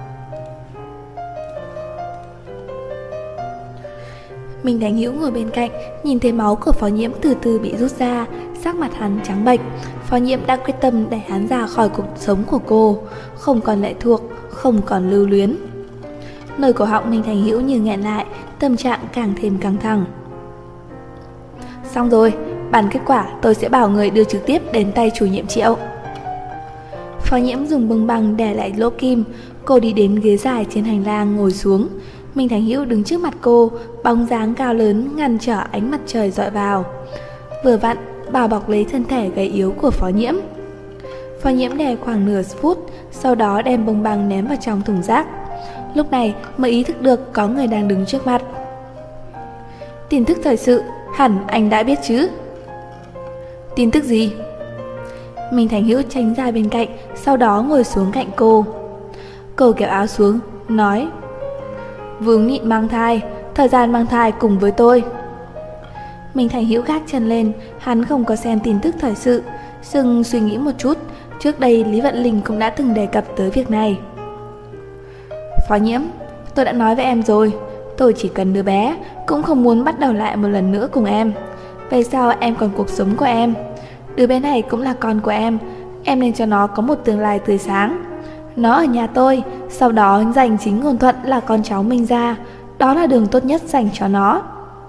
Minh Thành Hữu ngồi bên cạnh, nhìn thấy máu của Phó Nhiễm từ từ bị rút ra, sắc mặt hắn trắng bệch. Phó Nhiễm đã quyết tâm đẩy hắn ra khỏi cuộc sống của cô, không còn lệ thuộc, không còn lưu luyến. Nơi cổ họng Minh Thành Hữu như nghẹn lại, tâm trạng càng thêm căng thẳng. Xong rồi, bản kết quả tôi sẽ bảo người đưa trực tiếp đến tay chủ nhiệm Triệu. Phó Nhiễm dùng bông băng đè lại lỗ kim. Cô đi đến ghế dài trên hành lang ngồi xuống. Minh Thành Hữu đứng trước mặt cô, bóng dáng cao lớn ngăn trở ánh mặt trời dọi vào, vừa vặn bao bọc lấy thân thể gầy yếu của Phó Nhiễm. Phó Nhiễm đè khoảng nửa phút, sau đó đem bông băng ném vào trong thùng rác. Lúc này mới ý thức được có người đang đứng trước mặt. Tin tức thời sự, hẳn anh đã biết chứ? Tin tức gì? Minh Thành Hữu tránh ra bên cạnh, sau đó ngồi xuống cạnh cô. Cô kéo áo xuống, nói: Vương Nhịn mang thai, thời gian mang thai cùng với tôi. Minh Thành Hữu gác chân lên, hắn không có xem tin tức thời sự, dừng suy nghĩ một chút. Trước đây Lý Vận Linh cũng đã từng đề cập tới việc này. Phó Nhiễm, tôi đã nói với em rồi, tôi chỉ cần đứa bé, cũng không muốn bắt đầu lại một lần nữa cùng em. Về sau em còn cuộc sống của em, đứa bé này cũng là con của em nên cho nó có một tương lai tươi sáng. Nó ở nhà tôi, sau đó giành chính ngôn thuận là con cháu Minh gia. đó là đường tốt nhất dành cho nó.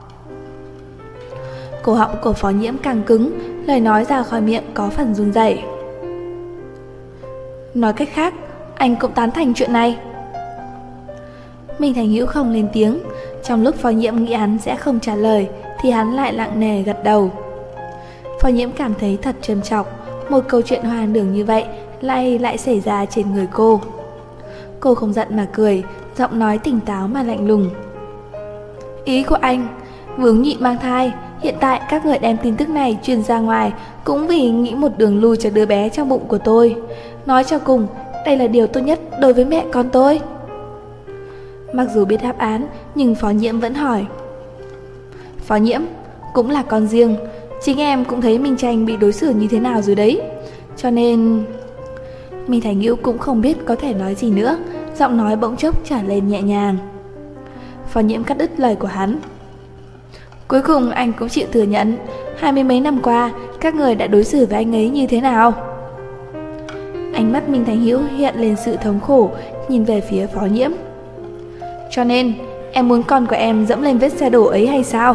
Cổ họng của Phó Nhiễm càng cứng, lời nói ra khỏi miệng có phần run rẩy. Nói cách khác, anh cũng tán thành chuyện này. Minh Thành Hữu không lên tiếng. Trong lúc Phó Nhiễm nghĩ hắn sẽ không trả lời thì hắn lại lặng nề gật đầu. Phó Nhiễm cảm thấy thật trân trọng, một câu chuyện hoang đường như vậy lại xảy ra trên người cô. Cô không giận mà cười, giọng nói tỉnh táo mà lạnh lùng. Ý của anh, vướng nhị mang thai, hiện tại các người đem tin tức này truyền ra ngoài cũng vì nghĩ một đường lui cho đứa bé trong bụng của tôi. Nói cho cùng, đây là điều tốt nhất đối với mẹ con tôi. Mặc dù biết đáp án, nhưng Phó Nhiễm vẫn hỏi. Phó Nhiễm, cũng là con riêng, chính em cũng thấy Minh Tranh bị đối xử như thế nào rồi đấy. Cho nên... Minh Thành Hữu cũng không biết có thể nói gì nữa, giọng nói bỗng chốc trở lên nhẹ nhàng. Phó Nhiễm cắt đứt lời của hắn. Cuối cùng anh cũng chịu thừa nhận 20 mấy năm qua các người đã đối xử với anh ấy như thế nào. Ánh mắt Minh Thành Hữu hiện lên sự thống khổ, nhìn về phía Phó Nhiễm. Cho nên em muốn con của em dẫm lên vết xe đổ ấy hay sao?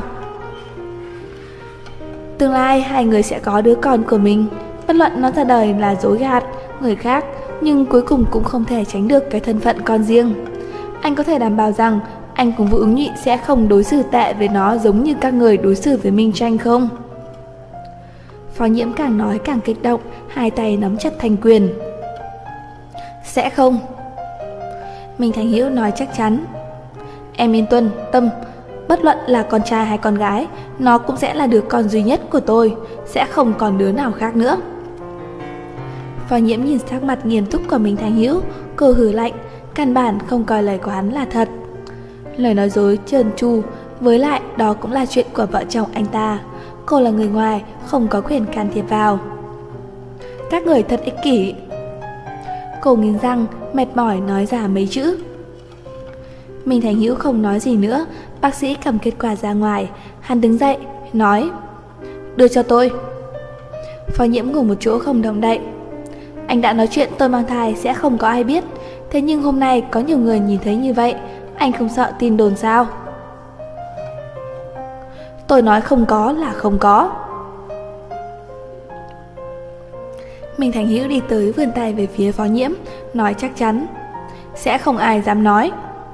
Tương lai hai người sẽ có đứa con của mình, bất luận nó ra đời là dối gạt người khác, nhưng cuối cùng cũng không thể tránh được cái thân phận con riêng. Anh có thể đảm bảo rằng anh cùng Vũ Ứng Nhụy sẽ không đối xử tệ với nó giống như các người đối xử với Minh Tranh không? Phó Nhiễm càng nói càng kích động, hai tay nắm chặt thành quyền. Sẽ không. Minh Thành Hữu nói chắc chắn. Em yên tâm, bất luận là con trai hay con gái, nó cũng sẽ là đứa con duy nhất của tôi, sẽ không còn đứa nào khác nữa. Phó Nhiễm nhìn sắc mặt nghiêm túc của Minh Thành Hữu, cô hừ lạnh, căn bản không coi lời của hắn là thật. Lời nói dối trơn tru, với lại đó cũng là chuyện của vợ chồng anh ta. Cô là người ngoài, không có quyền can thiệp vào. Các người thật ích kỷ. Cô nghiến răng, mệt mỏi nói ra mấy chữ. Minh Thành Hữu không nói gì nữa. Bác sĩ cầm kết quả ra ngoài. Hắn đứng dậy, nói: Đưa cho tôi. Phó Nhiễm ngồi một chỗ không động đậy. Anh đã nói chuyện tôi mang thai sẽ không có ai biết, thế nhưng hôm nay có nhiều người nhìn thấy như vậy, anh không sợ tin đồn sao? Tôi nói không có là không có. Minh Thành Hữu đi tới vươn tay về phía Phó Nhiễm, nói chắc chắn: Sẽ không ai dám nói.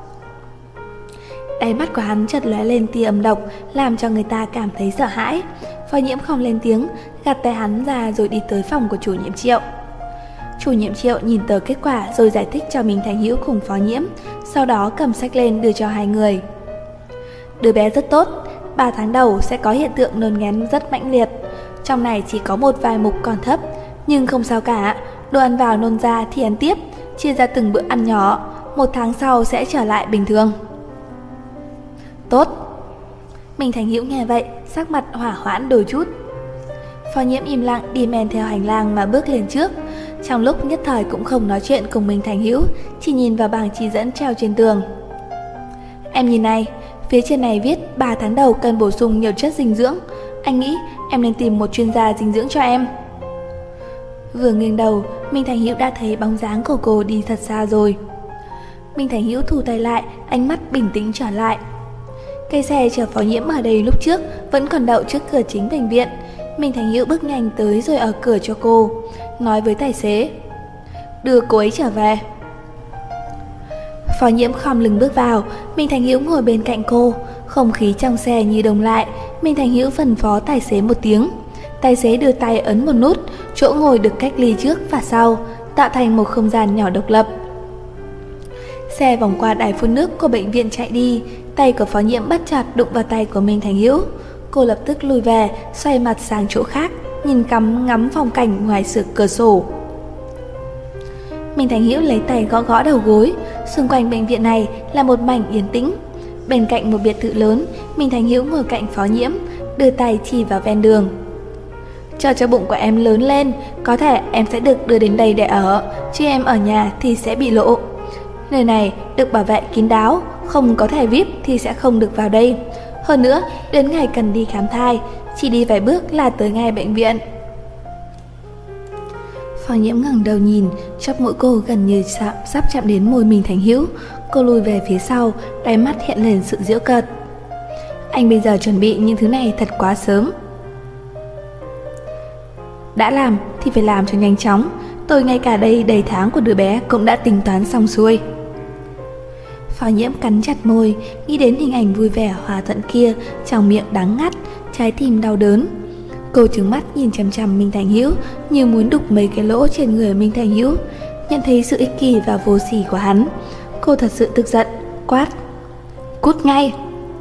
Đáy mắt của hắn chợt lóe lên tia âm độc, làm cho người ta cảm thấy sợ hãi. Phó Nhiễm không lên tiếng, gạt tay hắn ra rồi đi tới phòng của chủ nhiệm Triệu. Chủ nhiệm Triệu nhìn tờ kết quả rồi giải thích cho Minh Thành Hữu cùng Phó Nhiễm, sau đó cầm sách lên đưa cho hai người. Đứa bé rất tốt, 3 tháng đầu sẽ có hiện tượng nôn ngén rất mãnh liệt. Trong này chỉ có một vài mục còn thấp, nhưng không sao cả, đồ ăn vào nôn ra thì ăn tiếp, chia ra từng bữa ăn nhỏ, 1 tháng sau sẽ trở lại bình thường. Tốt. Minh Thành Hữu nghe vậy, sắc mặt hỏa hoãn đôi chút. Phó Nhiễm im lặng đi men theo hành lang mà bước lên trước. Trong lúc nhất thời cũng không nói chuyện cùng Minh Thành Hữu, chỉ nhìn vào bảng chỉ dẫn treo trên tường. Em nhìn này, phía trên này viết 3 tháng đầu cần bổ sung nhiều chất dinh dưỡng. Anh nghĩ em nên tìm một chuyên gia dinh dưỡng cho em. Vừa nghiêng đầu, Minh Thành Hữu đã thấy bóng dáng của cô đi thật xa rồi. Minh Thành Hữu thu tay lại, ánh mắt bình tĩnh trở lại. Cây xe chở Phó Nhiễm ở đây lúc trước vẫn còn đậu trước cửa chính bệnh viện. Minh Thành Hữu bước nhanh tới rồi ở cửa cho cô, nói với tài xế: Đưa cô ấy trở về. Phó Nhiễm khom lưng bước vào, Minh Thành Hữu ngồi bên cạnh cô. Không khí trong xe như đông lại. Minh Thành Hữu phân phó tài xế một tiếng. Tài xế đưa tay ấn một nút, chỗ ngồi được cách ly trước và sau, tạo thành một không gian nhỏ độc lập. Xe vòng qua đài phun nước của bệnh viện chạy đi. Tay của Phó Nhiễm bắt chặt đụng vào tay của Minh Thành Hữu. Cô lập tức lùi về, xoay mặt sang chỗ khác, nhìn ngắm phong cảnh ngoài cửa sổ. Minh Thành Hữu lấy tay gõ gõ đầu gối. Xung quanh bệnh viện này là một mảnh yên tĩnh. Bên cạnh một biệt thự lớn, Minh Thành Hữu ngồi cạnh Phó Nhiễm, đưa tay chỉ vào ven đường. Cho bụng của em lớn lên, có thể em sẽ được đưa đến đây để ở, chứ em ở nhà thì sẽ bị lộ. Nơi này được bảo vệ kín đáo, không có thẻ VIP thì sẽ không được vào đây. Hơn nữa, đến ngày cần đi khám thai, chỉ đi vài bước là tới ngay bệnh viện. Phó Nhiễm ngẩng đầu nhìn, chóp mũi cô gần như sắp chạm đến môi Minh Thành Hữu. Cô lùi về phía sau, đáy mắt hiện lên sự giễu cợt. Anh bây giờ chuẩn bị những thứ này thật quá sớm. Đã làm thì phải làm cho nhanh chóng. Tôi ngay cả đây đầy tháng của đứa bé cũng đã tính toán xong xuôi. Phó Nhiễm cắn chặt môi, nghĩ đến hình ảnh vui vẻ hòa thuận kia, trong miệng đắng ngắt, trái tim đau đớn. Cô trừng mắt nhìn chằm chằm Minh Thành Hữu, như muốn đục mấy cái lỗ trên người Minh Thành Hữu. Nhận thấy sự ích kỷ và vô sỉ của hắn, cô thật sự tức giận, quát: Cút ngay!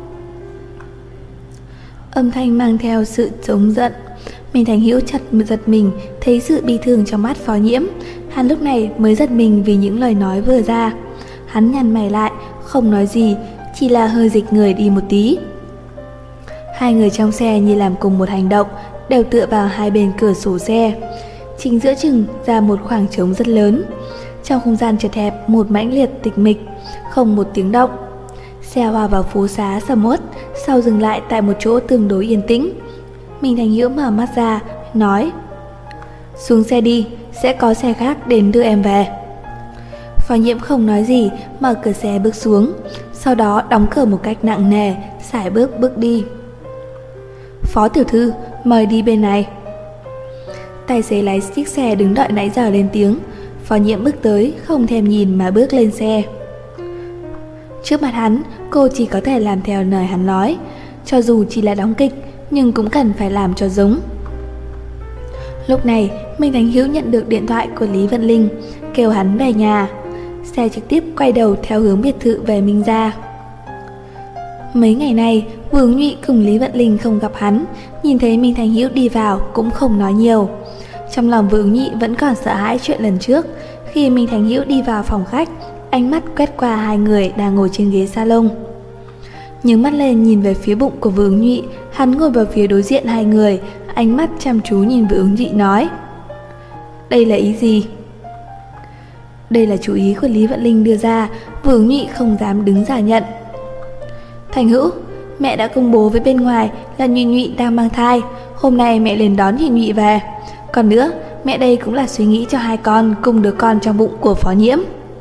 Âm thanh mang theo sự giống giận. Minh Thành Hữu giật mình, thấy sự bi thương trong mắt Phó Nhiễm. Hắn lúc này mới giật mình vì những lời nói vừa ra. Hắn nhăn mày lại, không nói gì, chỉ là hơi dịch người đi một tí. Hai người trong xe như làm cùng một hành động, đều tựa vào hai bên cửa sổ xe. Chính giữa chừng ra một khoảng trống rất lớn. Trong không gian chật hẹp, một mãnh liệt tịch mịch, không một tiếng động. Xe hòa vào phố xá sầm uất, sau dừng lại tại một chỗ tương đối yên tĩnh. Minh Thành Hữu mở mắt ra, nói: Xuống xe đi, sẽ có xe khác đến đưa em về. Phó Nhiễm không nói gì, mở cửa xe bước xuống, sau đó đóng cửa một cách nặng nề, sải bước đi. Phó tiểu thư, mời đi bên này. Tài xế lái chiếc xe đứng đợi nãy giờ lên tiếng. Phó Nhiễm bước tới, không thèm nhìn mà bước lên xe. Trước mặt hắn, cô chỉ có thể làm theo lời hắn nói. Cho dù chỉ là đóng kịch, nhưng cũng cần phải làm cho giống. Lúc này, Minh Thành Hữu nhận được điện thoại của Lý Vận Linh, kêu hắn về nhà. Xe trực tiếp quay đầu theo hướng biệt thự về Minh gia. Mấy ngày nay, Vương Nhụy cùng Lý Vận Linh không gặp hắn, nhìn thấy Minh Thành Hữu đi vào cũng không nói nhiều. Trong lòng Vương Nhụy vẫn còn sợ hãi chuyện lần trước, khi Minh Thành Hữu đi vào phòng khách, ánh mắt quét qua hai người đang ngồi trên ghế salon. Nhướng mắt lên nhìn về phía bụng của Vương Nhụy, hắn ngồi vào phía đối diện hai người, ánh mắt chăm chú nhìn Vương Nhụy nói: Đây là ý gì? Đây là chủ ý của Lý Vận Linh đưa ra, Vương Nhụy không dám đứng ra nhận. Thành Hữu, mẹ đã công bố với bên ngoài là Nhụy Nhụy đang mang thai, hôm nay mẹ lên đón Nhụy Nhụy về. Còn nữa, mẹ đây cũng là suy nghĩ cho hai con cùng đứa con trong bụng của Phó Nhiễm.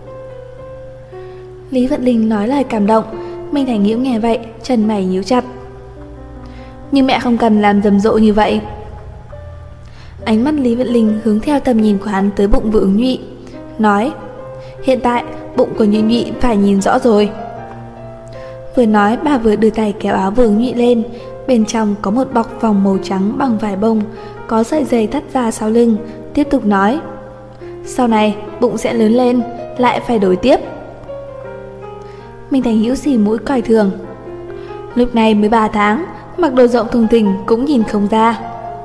Lý Vận Linh nói lời cảm động. Minh Thành Hữu nghe vậy, chân mày nhíu chặt. Nhưng mẹ không cần làm rầm rộ như vậy. Ánh mắt Lý Vận Linh hướng theo tầm nhìn của hắn tới bụng Vương Nhụy, nói: Hiện tại bụng của Nhụy Nhụy phải nhìn rõ rồi. Vừa nói, bà vừa đưa tay kéo áo Vương Nhụy lên. Bên trong có một bọc vòng màu trắng bằng vải bông, có sợi dây thắt ra sau lưng. Tiếp tục nói: Sau này bụng sẽ lớn lên, lại phải đổi tiếp. Minh Thành Hữu xì mũi coi thường. Lúc này mới 3 tháng, mặc đồ rộng thùng thình cũng nhìn không ra.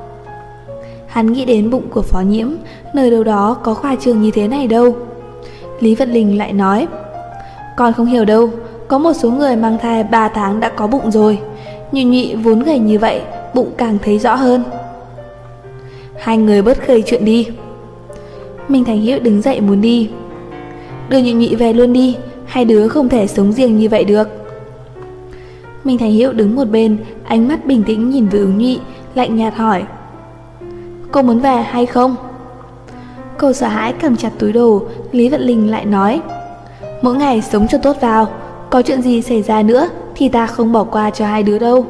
Hắn nghĩ đến bụng của Phó Nhiễm, nơi đâu đó có khoa trương như thế này đâu. Lý Vận Linh lại nói: Con không hiểu đâu, có một số người mang thai 3 tháng đã có bụng rồi. Nhụy Nhụy vốn gầy như vậy, bụng càng thấy rõ hơn. Hai người bớt gây chuyện đi. Minh Thành Hữu đứng dậy muốn đi. Đưa Nhụy Nhụy về luôn đi, hai đứa không thể sống riêng như vậy được. Minh Thành Hữu đứng một bên, ánh mắt bình tĩnh nhìn Vương Nhụy, lạnh nhạt hỏi: Cô muốn về hay không? Cô sợ hãi cầm chặt túi đồ. Lý Vận Linh lại nói: Mỗi ngày sống cho tốt vào, có chuyện gì xảy ra nữa thì ta không bỏ qua cho hai đứa đâu.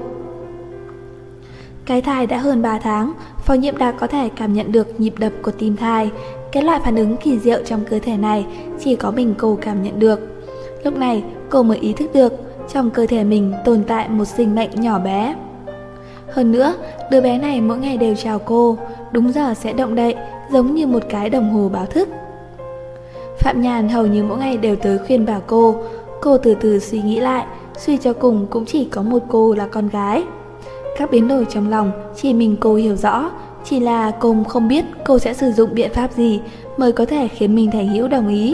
Cái thai đã hơn 3 tháng, Phó Nhiễm đã có thể cảm nhận được nhịp đập của tim thai. Cái loại phản ứng kỳ diệu trong cơ thể này chỉ có mình cô cảm nhận được. Lúc này cô mới ý thức được trong cơ thể mình tồn tại một sinh mệnh nhỏ bé. Hơn nữa, đứa bé này mỗi ngày đều chào cô, đúng giờ sẽ động đậy, giống như một cái đồng hồ báo thức. Phạm Nhàn hầu như mỗi ngày đều tới khuyên bảo cô. Cô từ từ suy nghĩ lại, suy cho cùng cũng chỉ có một cô là con gái. Các biến đổi trong lòng chỉ mình cô hiểu rõ, chỉ là cô không biết cô sẽ sử dụng biện pháp gì mới có thể khiến Minh Thành Hữu đồng ý.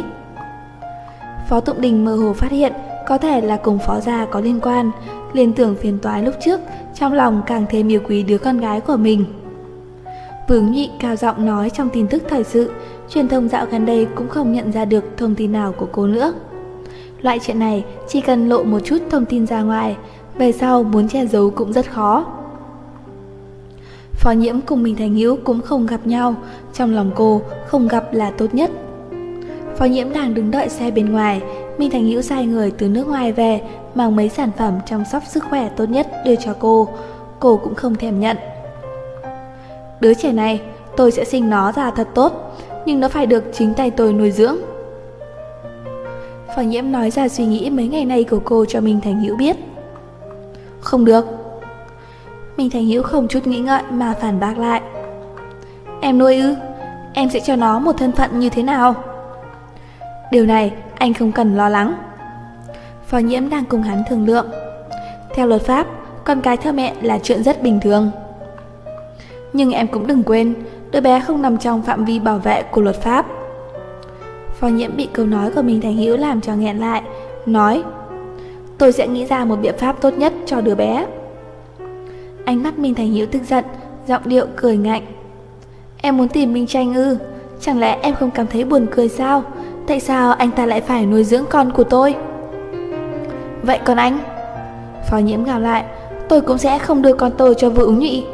Phó Tụng Đình mơ hồ phát hiện có thể là cùng Phó gia có liên quan, liên tưởng phiền toái lúc trước, trong lòng càng thêm yêu quý đứa con gái của mình. Vương Nhụy cao giọng nói trong tin tức thời sự, truyền thông dạo gần đây cũng không nhận ra được thông tin nào của cô nữa. Loại chuyện này chỉ cần lộ một chút thông tin ra ngoài, về sau muốn che giấu cũng rất khó. Phó Nhiễm cùng Minh Thành Hữu cũng không gặp nhau, trong lòng cô không gặp là tốt nhất. Phó Nhiễm đang đứng đợi xe bên ngoài, Minh Thành Hữu sai người từ nước ngoài về mang mấy sản phẩm chăm sóc sức khỏe tốt nhất đưa cho cô cũng không thèm nhận. Đứa trẻ này, tôi sẽ sinh nó ra thật tốt, nhưng nó phải được chính tay tôi nuôi dưỡng. Phó Nhiễm nói ra suy nghĩ mấy ngày nay của cô cho Minh Thành Hữu biết. Không được. Minh Thành Hữu không chút nghĩ ngợi mà phản bác lại. Em nuôi ư? Em sẽ cho nó một thân phận như thế nào? Điều này anh không cần lo lắng. Phó Nhiễm đang cùng hắn thương lượng. Theo luật pháp, con cái theo mẹ là chuyện rất bình thường. Nhưng em cũng đừng quên, đứa bé không nằm trong phạm vi bảo vệ của luật pháp. Phó Nhiễm bị câu nói của Minh Thành Hữu làm cho nghẹn lại, nói: Tôi sẽ nghĩ ra một biện pháp tốt nhất cho đứa bé. Ánh mắt Minh Thành Hữu tức giận, giọng điệu cười ngạnh. Em muốn tìm Minh Tranh ư? Chẳng lẽ em không cảm thấy buồn cười sao? Tại sao anh ta lại phải nuôi dưỡng con của tôi? Vậy còn anh? Phó Nhiễm gào lại, tôi cũng sẽ không đưa con tôi cho Vũ Nhụy.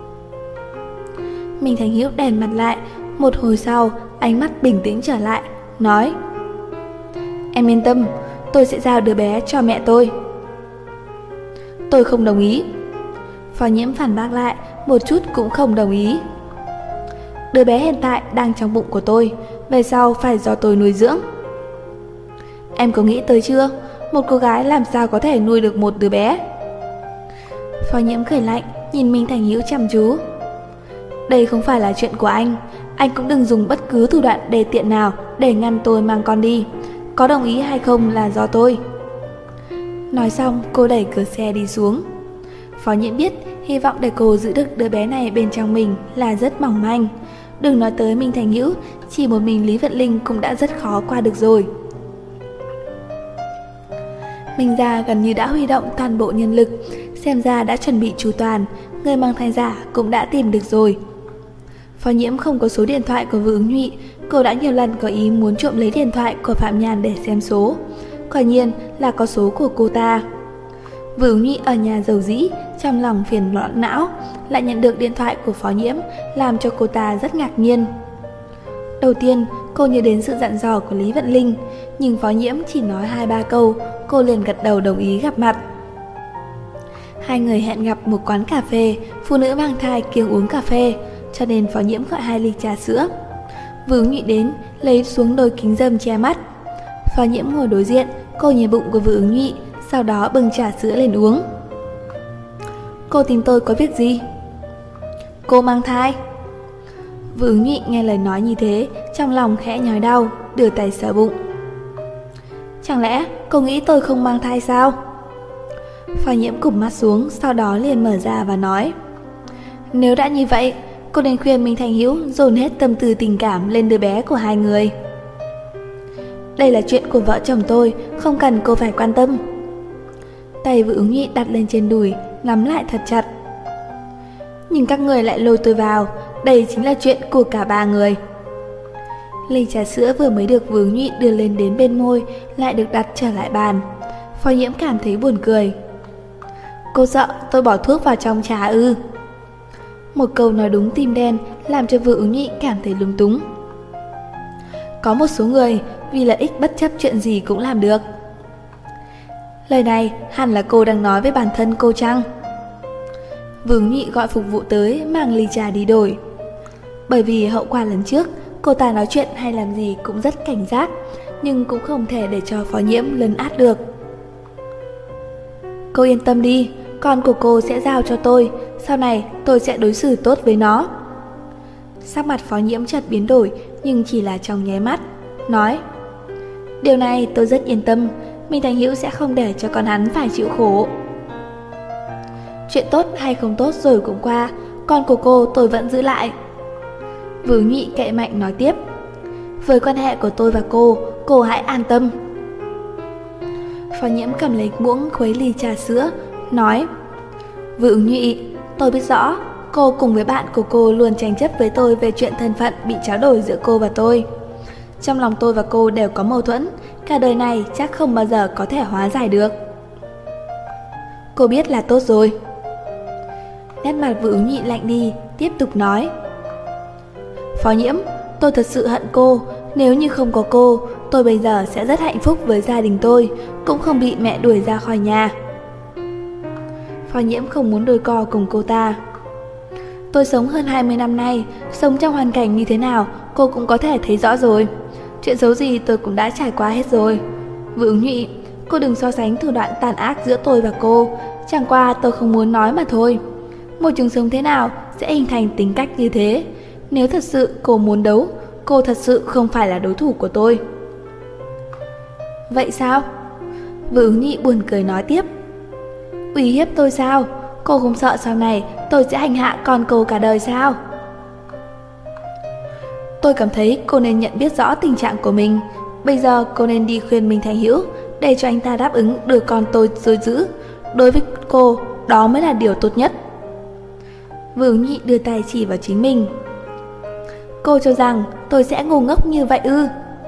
Minh Thành Hữu đèn mặt lại, một hồi sau, ánh mắt bình tĩnh trở lại, nói: Em yên tâm, tôi sẽ giao đứa bé cho mẹ tôi. Tôi không đồng ý. Phó Nhiễm phản bác lại, một chút cũng không đồng ý. Đứa bé hiện tại đang trong bụng của tôi, về sau phải do tôi nuôi dưỡng. Em có nghĩ tới chưa? Một cô gái làm sao có thể nuôi được một đứa bé? Phó Nhiễm cười lạnh, nhìn Minh Thành Hữu chăm chú. Đây không phải là chuyện của anh cũng đừng dùng bất cứ thủ đoạn đê tiện nào để ngăn tôi mang con đi. Có đồng ý hay không là do tôi. Nói xong, cô đẩy cửa xe đi xuống. Phó Nhiễm biết hy vọng để cô giữ được đứa bé này bên trong mình là rất mỏng manh. Đừng nói tới Minh Thành Hữu, chỉ một mình Lý Vận Linh cũng đã rất khó qua được rồi. Minh gia gần như đã huy động toàn bộ nhân lực, xem ra đã chuẩn bị chu toàn, người mang thai giả cũng đã tìm được rồi. Phó Nhiễm không có số điện thoại của Vũ Ứng Nhụy, cô đã nhiều lần có ý muốn trộm lấy điện thoại của Phạm Nhàn để xem số. Quả nhiên là có số của cô ta. Vũ Ứng Nhụy ở nhà dầu dĩ, trong lòng phiền loạn não, lại nhận được điện thoại của Phó Nhiễm, làm cho cô ta rất ngạc nhiên. Đầu tiên, cô nhớ đến sự dặn dò của Lý Vận Linh, nhưng Phó Nhiễm chỉ nói 2-3 câu, cô liền gật đầu đồng ý gặp mặt. Hai người hẹn gặp một quán cà phê, phụ nữ mang thai kiêng uống cà phê, cho nên Phó Nhiễm gọi 2 ly trà sữa. Vũ Ứng Nhụy đến, lấy xuống đôi kính râm che mắt. Phó Nhiễm ngồi đối diện, cô nhìn bụng của Vũ Ứng Nhụy, sau đó bưng trà sữa lên uống. Cô tìm tôi có việc gì? Cô mang thai. Vũ Ứng Nhụy nghe lời nói như thế, trong lòng khẽ nhói đau, đưa tay sờ bụng. Chẳng lẽ cô nghĩ tôi không mang thai sao? Phó Nhiễm cụp mắt xuống, sau đó liền mở ra và nói: Nếu đã như vậy, cô nên khuyên Minh Thành Hữu dồn hết tâm tư tình cảm lên đứa bé của hai người. Đây là chuyện của vợ chồng tôi, không cần cô phải quan tâm. Tay Vũ Ứng Nhụy đặt lên trên đùi, nắm lại thật chặt. Nhưng các người lại lôi tôi vào, đây chính là chuyện của cả ba người. Ly trà sữa vừa mới được Vũ Ứng Nhụy đưa lên đến bên môi lại được đặt trở lại bàn. Phó Nhiễm cảm thấy buồn cười. Cô sợ tôi bỏ thuốc vào trong trà ư? Một câu nói đúng tim đen làm cho Vũ Ứng Nhụy cảm thấy lúng túng. Có một số người vì lợi ích bất chấp chuyện gì cũng làm được. Lời này hẳn là cô đang nói với bản thân cô chăng? Vũ Ứng Nhụy gọi phục vụ tới mang ly trà đi đổi. Bởi vì hậu quả lần trước, cô ta nói chuyện hay làm gì cũng rất cảnh giác, nhưng cũng không thể để cho Phó Nhiễm lấn át được. Cô yên tâm đi, con của cô sẽ giao cho tôi, sau này tôi sẽ đối xử tốt với nó. Sắc mặt Phó Nhiễm chợt biến đổi, nhưng chỉ là trong nháy mắt, nói: Điều này tôi rất yên tâm, Minh Thành Hữu sẽ không để cho con hắn phải chịu khổ. Chuyện tốt hay không tốt rồi cũng qua, con của cô tôi vẫn giữ lại. Vũ Nhụy cậy mạnh nói tiếp: Với quan hệ của tôi và cô hãy an tâm. Phó Nhiễm cầm lấy muỗng khuấy ly trà sữa, nói: Vũ Nhụy, tôi biết rõ cô cùng với bạn của cô luôn tranh chấp với tôi về chuyện thân phận bị tráo đổi giữa cô và tôi. Trong lòng tôi và cô đều có mâu thuẫn, cả đời này chắc không bao giờ có thể hóa giải được. Cô biết là tốt rồi. Nét mặt Vũ Ứng Nhị lạnh đi, tiếp tục nói. Phó Nhiễm, tôi thật sự hận cô. Nếu như không có cô, tôi bây giờ sẽ rất hạnh phúc với gia đình tôi, cũng không bị mẹ đuổi ra khỏi nhà. Phó Nhiễm không muốn đôi co cùng cô ta. Tôi sống hơn 20 năm nay, sống trong hoàn cảnh như thế nào cô cũng có thể thấy rõ rồi. Chuyện xấu gì tôi cũng đã trải qua hết rồi. Vũ Ứng Nhụy, cô đừng so sánh thủ đoạn tàn ác giữa tôi và cô. Chẳng qua tôi không muốn nói mà thôi. Môi trường sống thế nào sẽ hình thành tính cách như thế. Nếu thật sự cô muốn đấu, cô thật sự không phải là đối thủ của tôi. Vậy sao? Vũ Ứng Nhị buồn cười nói tiếp. Uy hiếp tôi sao? Cô không sợ sau này tôi sẽ hành hạ con cô cả đời sao? Tôi cảm thấy cô nên nhận biết rõ tình trạng của mình. Bây giờ cô nên đi khuyên Minh Thành Hữu để cho anh ta đáp ứng đưa con tôi rồi giữ. Đối với cô, đó mới là điều tốt nhất. Vũ Ứng Nhị đưa tay chỉ vào chính mình. Cô cho rằng tôi sẽ ngu ngốc như vậy ư?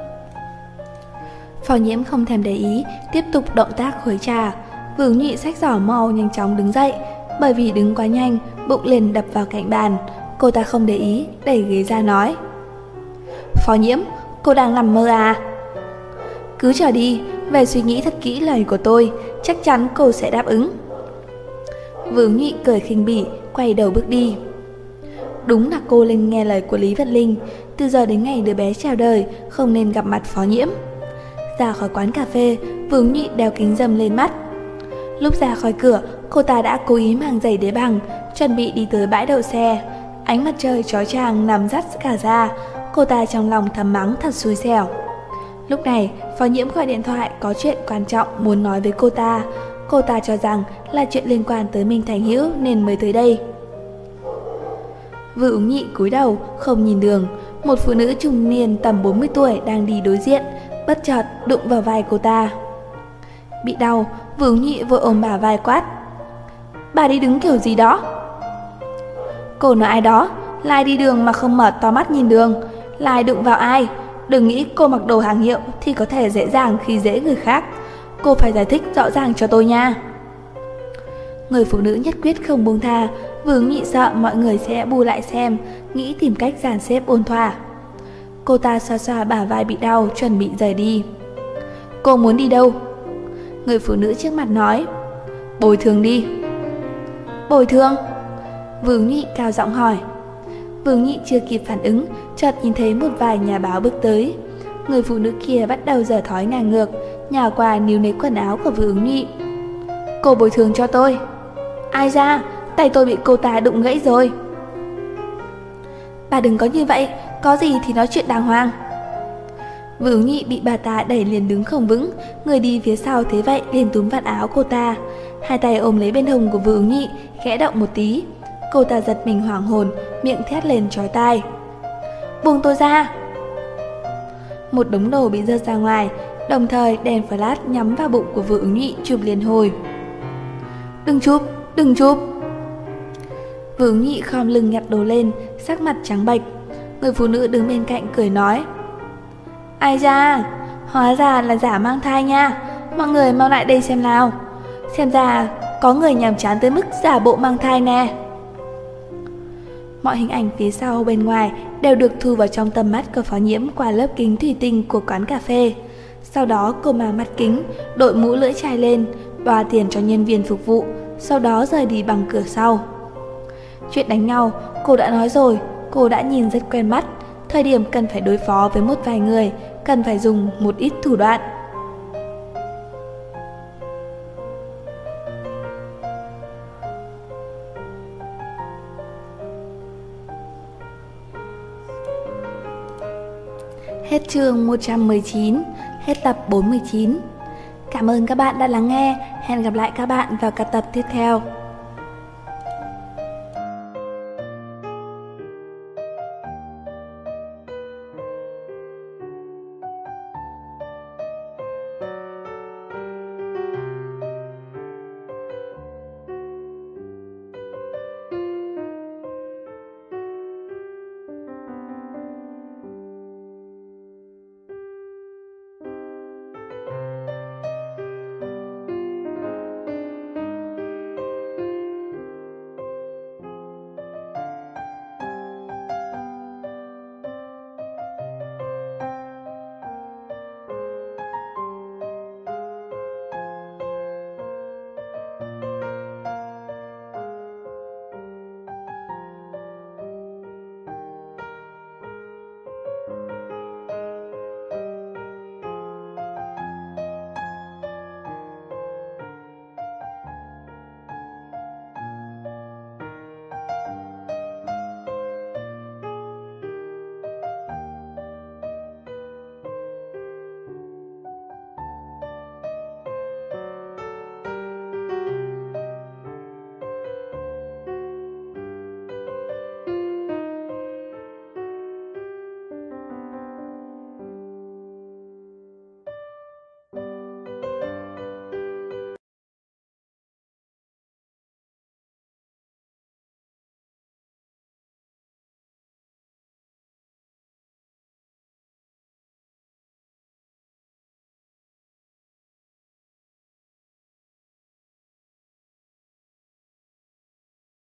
Phó Nhiễm không thèm để ý, tiếp tục động tác khuấy trà. Vũ Ứng Nhị xách giỏ mau nhanh chóng đứng dậy, bởi vì đứng quá nhanh, bụng liền đập vào cạnh bàn. Cô ta không để ý, đẩy ghế ra nói. Phó Nhiễm, cô đang nằm mơ à? Cứ chờ đi, về suy nghĩ thật kỹ lời của tôi, chắc chắn cô sẽ đáp ứng. Vũ Ứng Nhị cười khinh bỉ, quay đầu bước đi. Đúng là cô nên nghe lời của Lý Vận Linh, từ giờ đến ngày đứa bé chào đời không nên gặp mặt Phó Nhiễm. Ra khỏi quán cà phê, Vũ Ứng Nhị đeo kính râm lên mắt. Lúc ra khỏi cửa, cô ta đã cố ý mang giày đế bằng, chuẩn bị đi tới bãi đậu xe. Ánh mặt trời chói chang nằm rắt cả da, cô ta trong lòng thầm mắng thật xui xẻo. Lúc này, Phó Nhiễm gọi điện thoại có chuyện quan trọng muốn nói với cô ta. Cô ta cho rằng là chuyện liên quan tới Minh Thành Hữu nên mới tới đây. Vũ Ứng Nhị cúi đầu, không nhìn đường. Một phụ nữ trung niên tầm 40 tuổi đang đi đối diện, bất chợt đụng vào vai cô ta. Bị đau, Vũ Ứng Nhị vội ôm bả vai quát. Bà đi đứng kiểu gì đó? Cô nói ai đó? Là ai đi đường mà không mở to mắt nhìn đường? Là ai đụng vào ai? Đừng nghĩ cô mặc đồ hàng hiệu thì có thể dễ dàng khi dễ người khác. Cô phải giải thích rõ ràng cho tôi nha. Người phụ nữ nhất quyết không buông tha. Vũ Ứng Nhị sợ mọi người sẽ bu lại xem, nghĩ tìm cách dàn xếp ôn thỏa. Cô ta xoa xoa bả vai bị đau, chuẩn bị rời đi. Cô muốn đi đâu? Người phụ nữ trước mặt nói. Bồi thường đi. Bồi thường? Vũ Ứng Nhị cao giọng hỏi. Vũ Ứng Nhị chưa kịp phản ứng, chợt nhìn thấy một vài nhà báo bước tới. Người phụ nữ kia bắt đầu giở thói ngang ngược, nhào qua níu lấy quần áo của Vũ Ứng Nhị. Cô bồi thường cho tôi. Ai ra, tay tôi bị cô ta đụng gãy rồi. Bà đừng có như vậy, có gì thì nói chuyện đàng hoàng. Vũ Ứng Nhị bị bà ta đẩy liền đứng không vững, người đi phía sau thấy vậy liền túm vạt áo cô ta. Hai tay ôm lấy bên hông của Vũ Ứng Nhị, khẽ động một tí. Cô ta giật mình hoảng hồn, miệng thét lên chói tai. Buông tôi ra! Một đống đồ bị rơi ra ngoài, đồng thời đèn flash nhắm vào bụng của Vũ Ứng Nhị chụp liền hồi. Đừng chụp, đừng chụp! Vũ Ứng Nhị khom lưng nhặt đồ lên, sắc mặt trắng bệch. Người phụ nữ đứng bên cạnh cười nói. Ai da, hóa ra là giả mang thai nha. Mọi người mau lại đây xem nào. Xem ra có người nhàm chán tới mức giả bộ mang thai nè. Mọi hình ảnh phía sau bên ngoài đều được thu vào trong tầm mắt của Phó Nhiễm qua lớp kính thủy tinh của quán cà phê. Sau đó cô mang mắt kính, đội mũ lưỡi chai lên, đoa tiền cho nhân viên phục vụ, sau đó rời đi bằng cửa sau. Chuyện đánh nhau, cô đã nói rồi, cô đã nhìn rất quen mắt. Thời điểm cần phải đối phó với một vài người, cần phải dùng một ít thủ đoạn. Hết chương 119, hết tập 49. Cảm ơn các bạn đã lắng nghe, hẹn gặp lại các bạn vào các tập tiếp theo.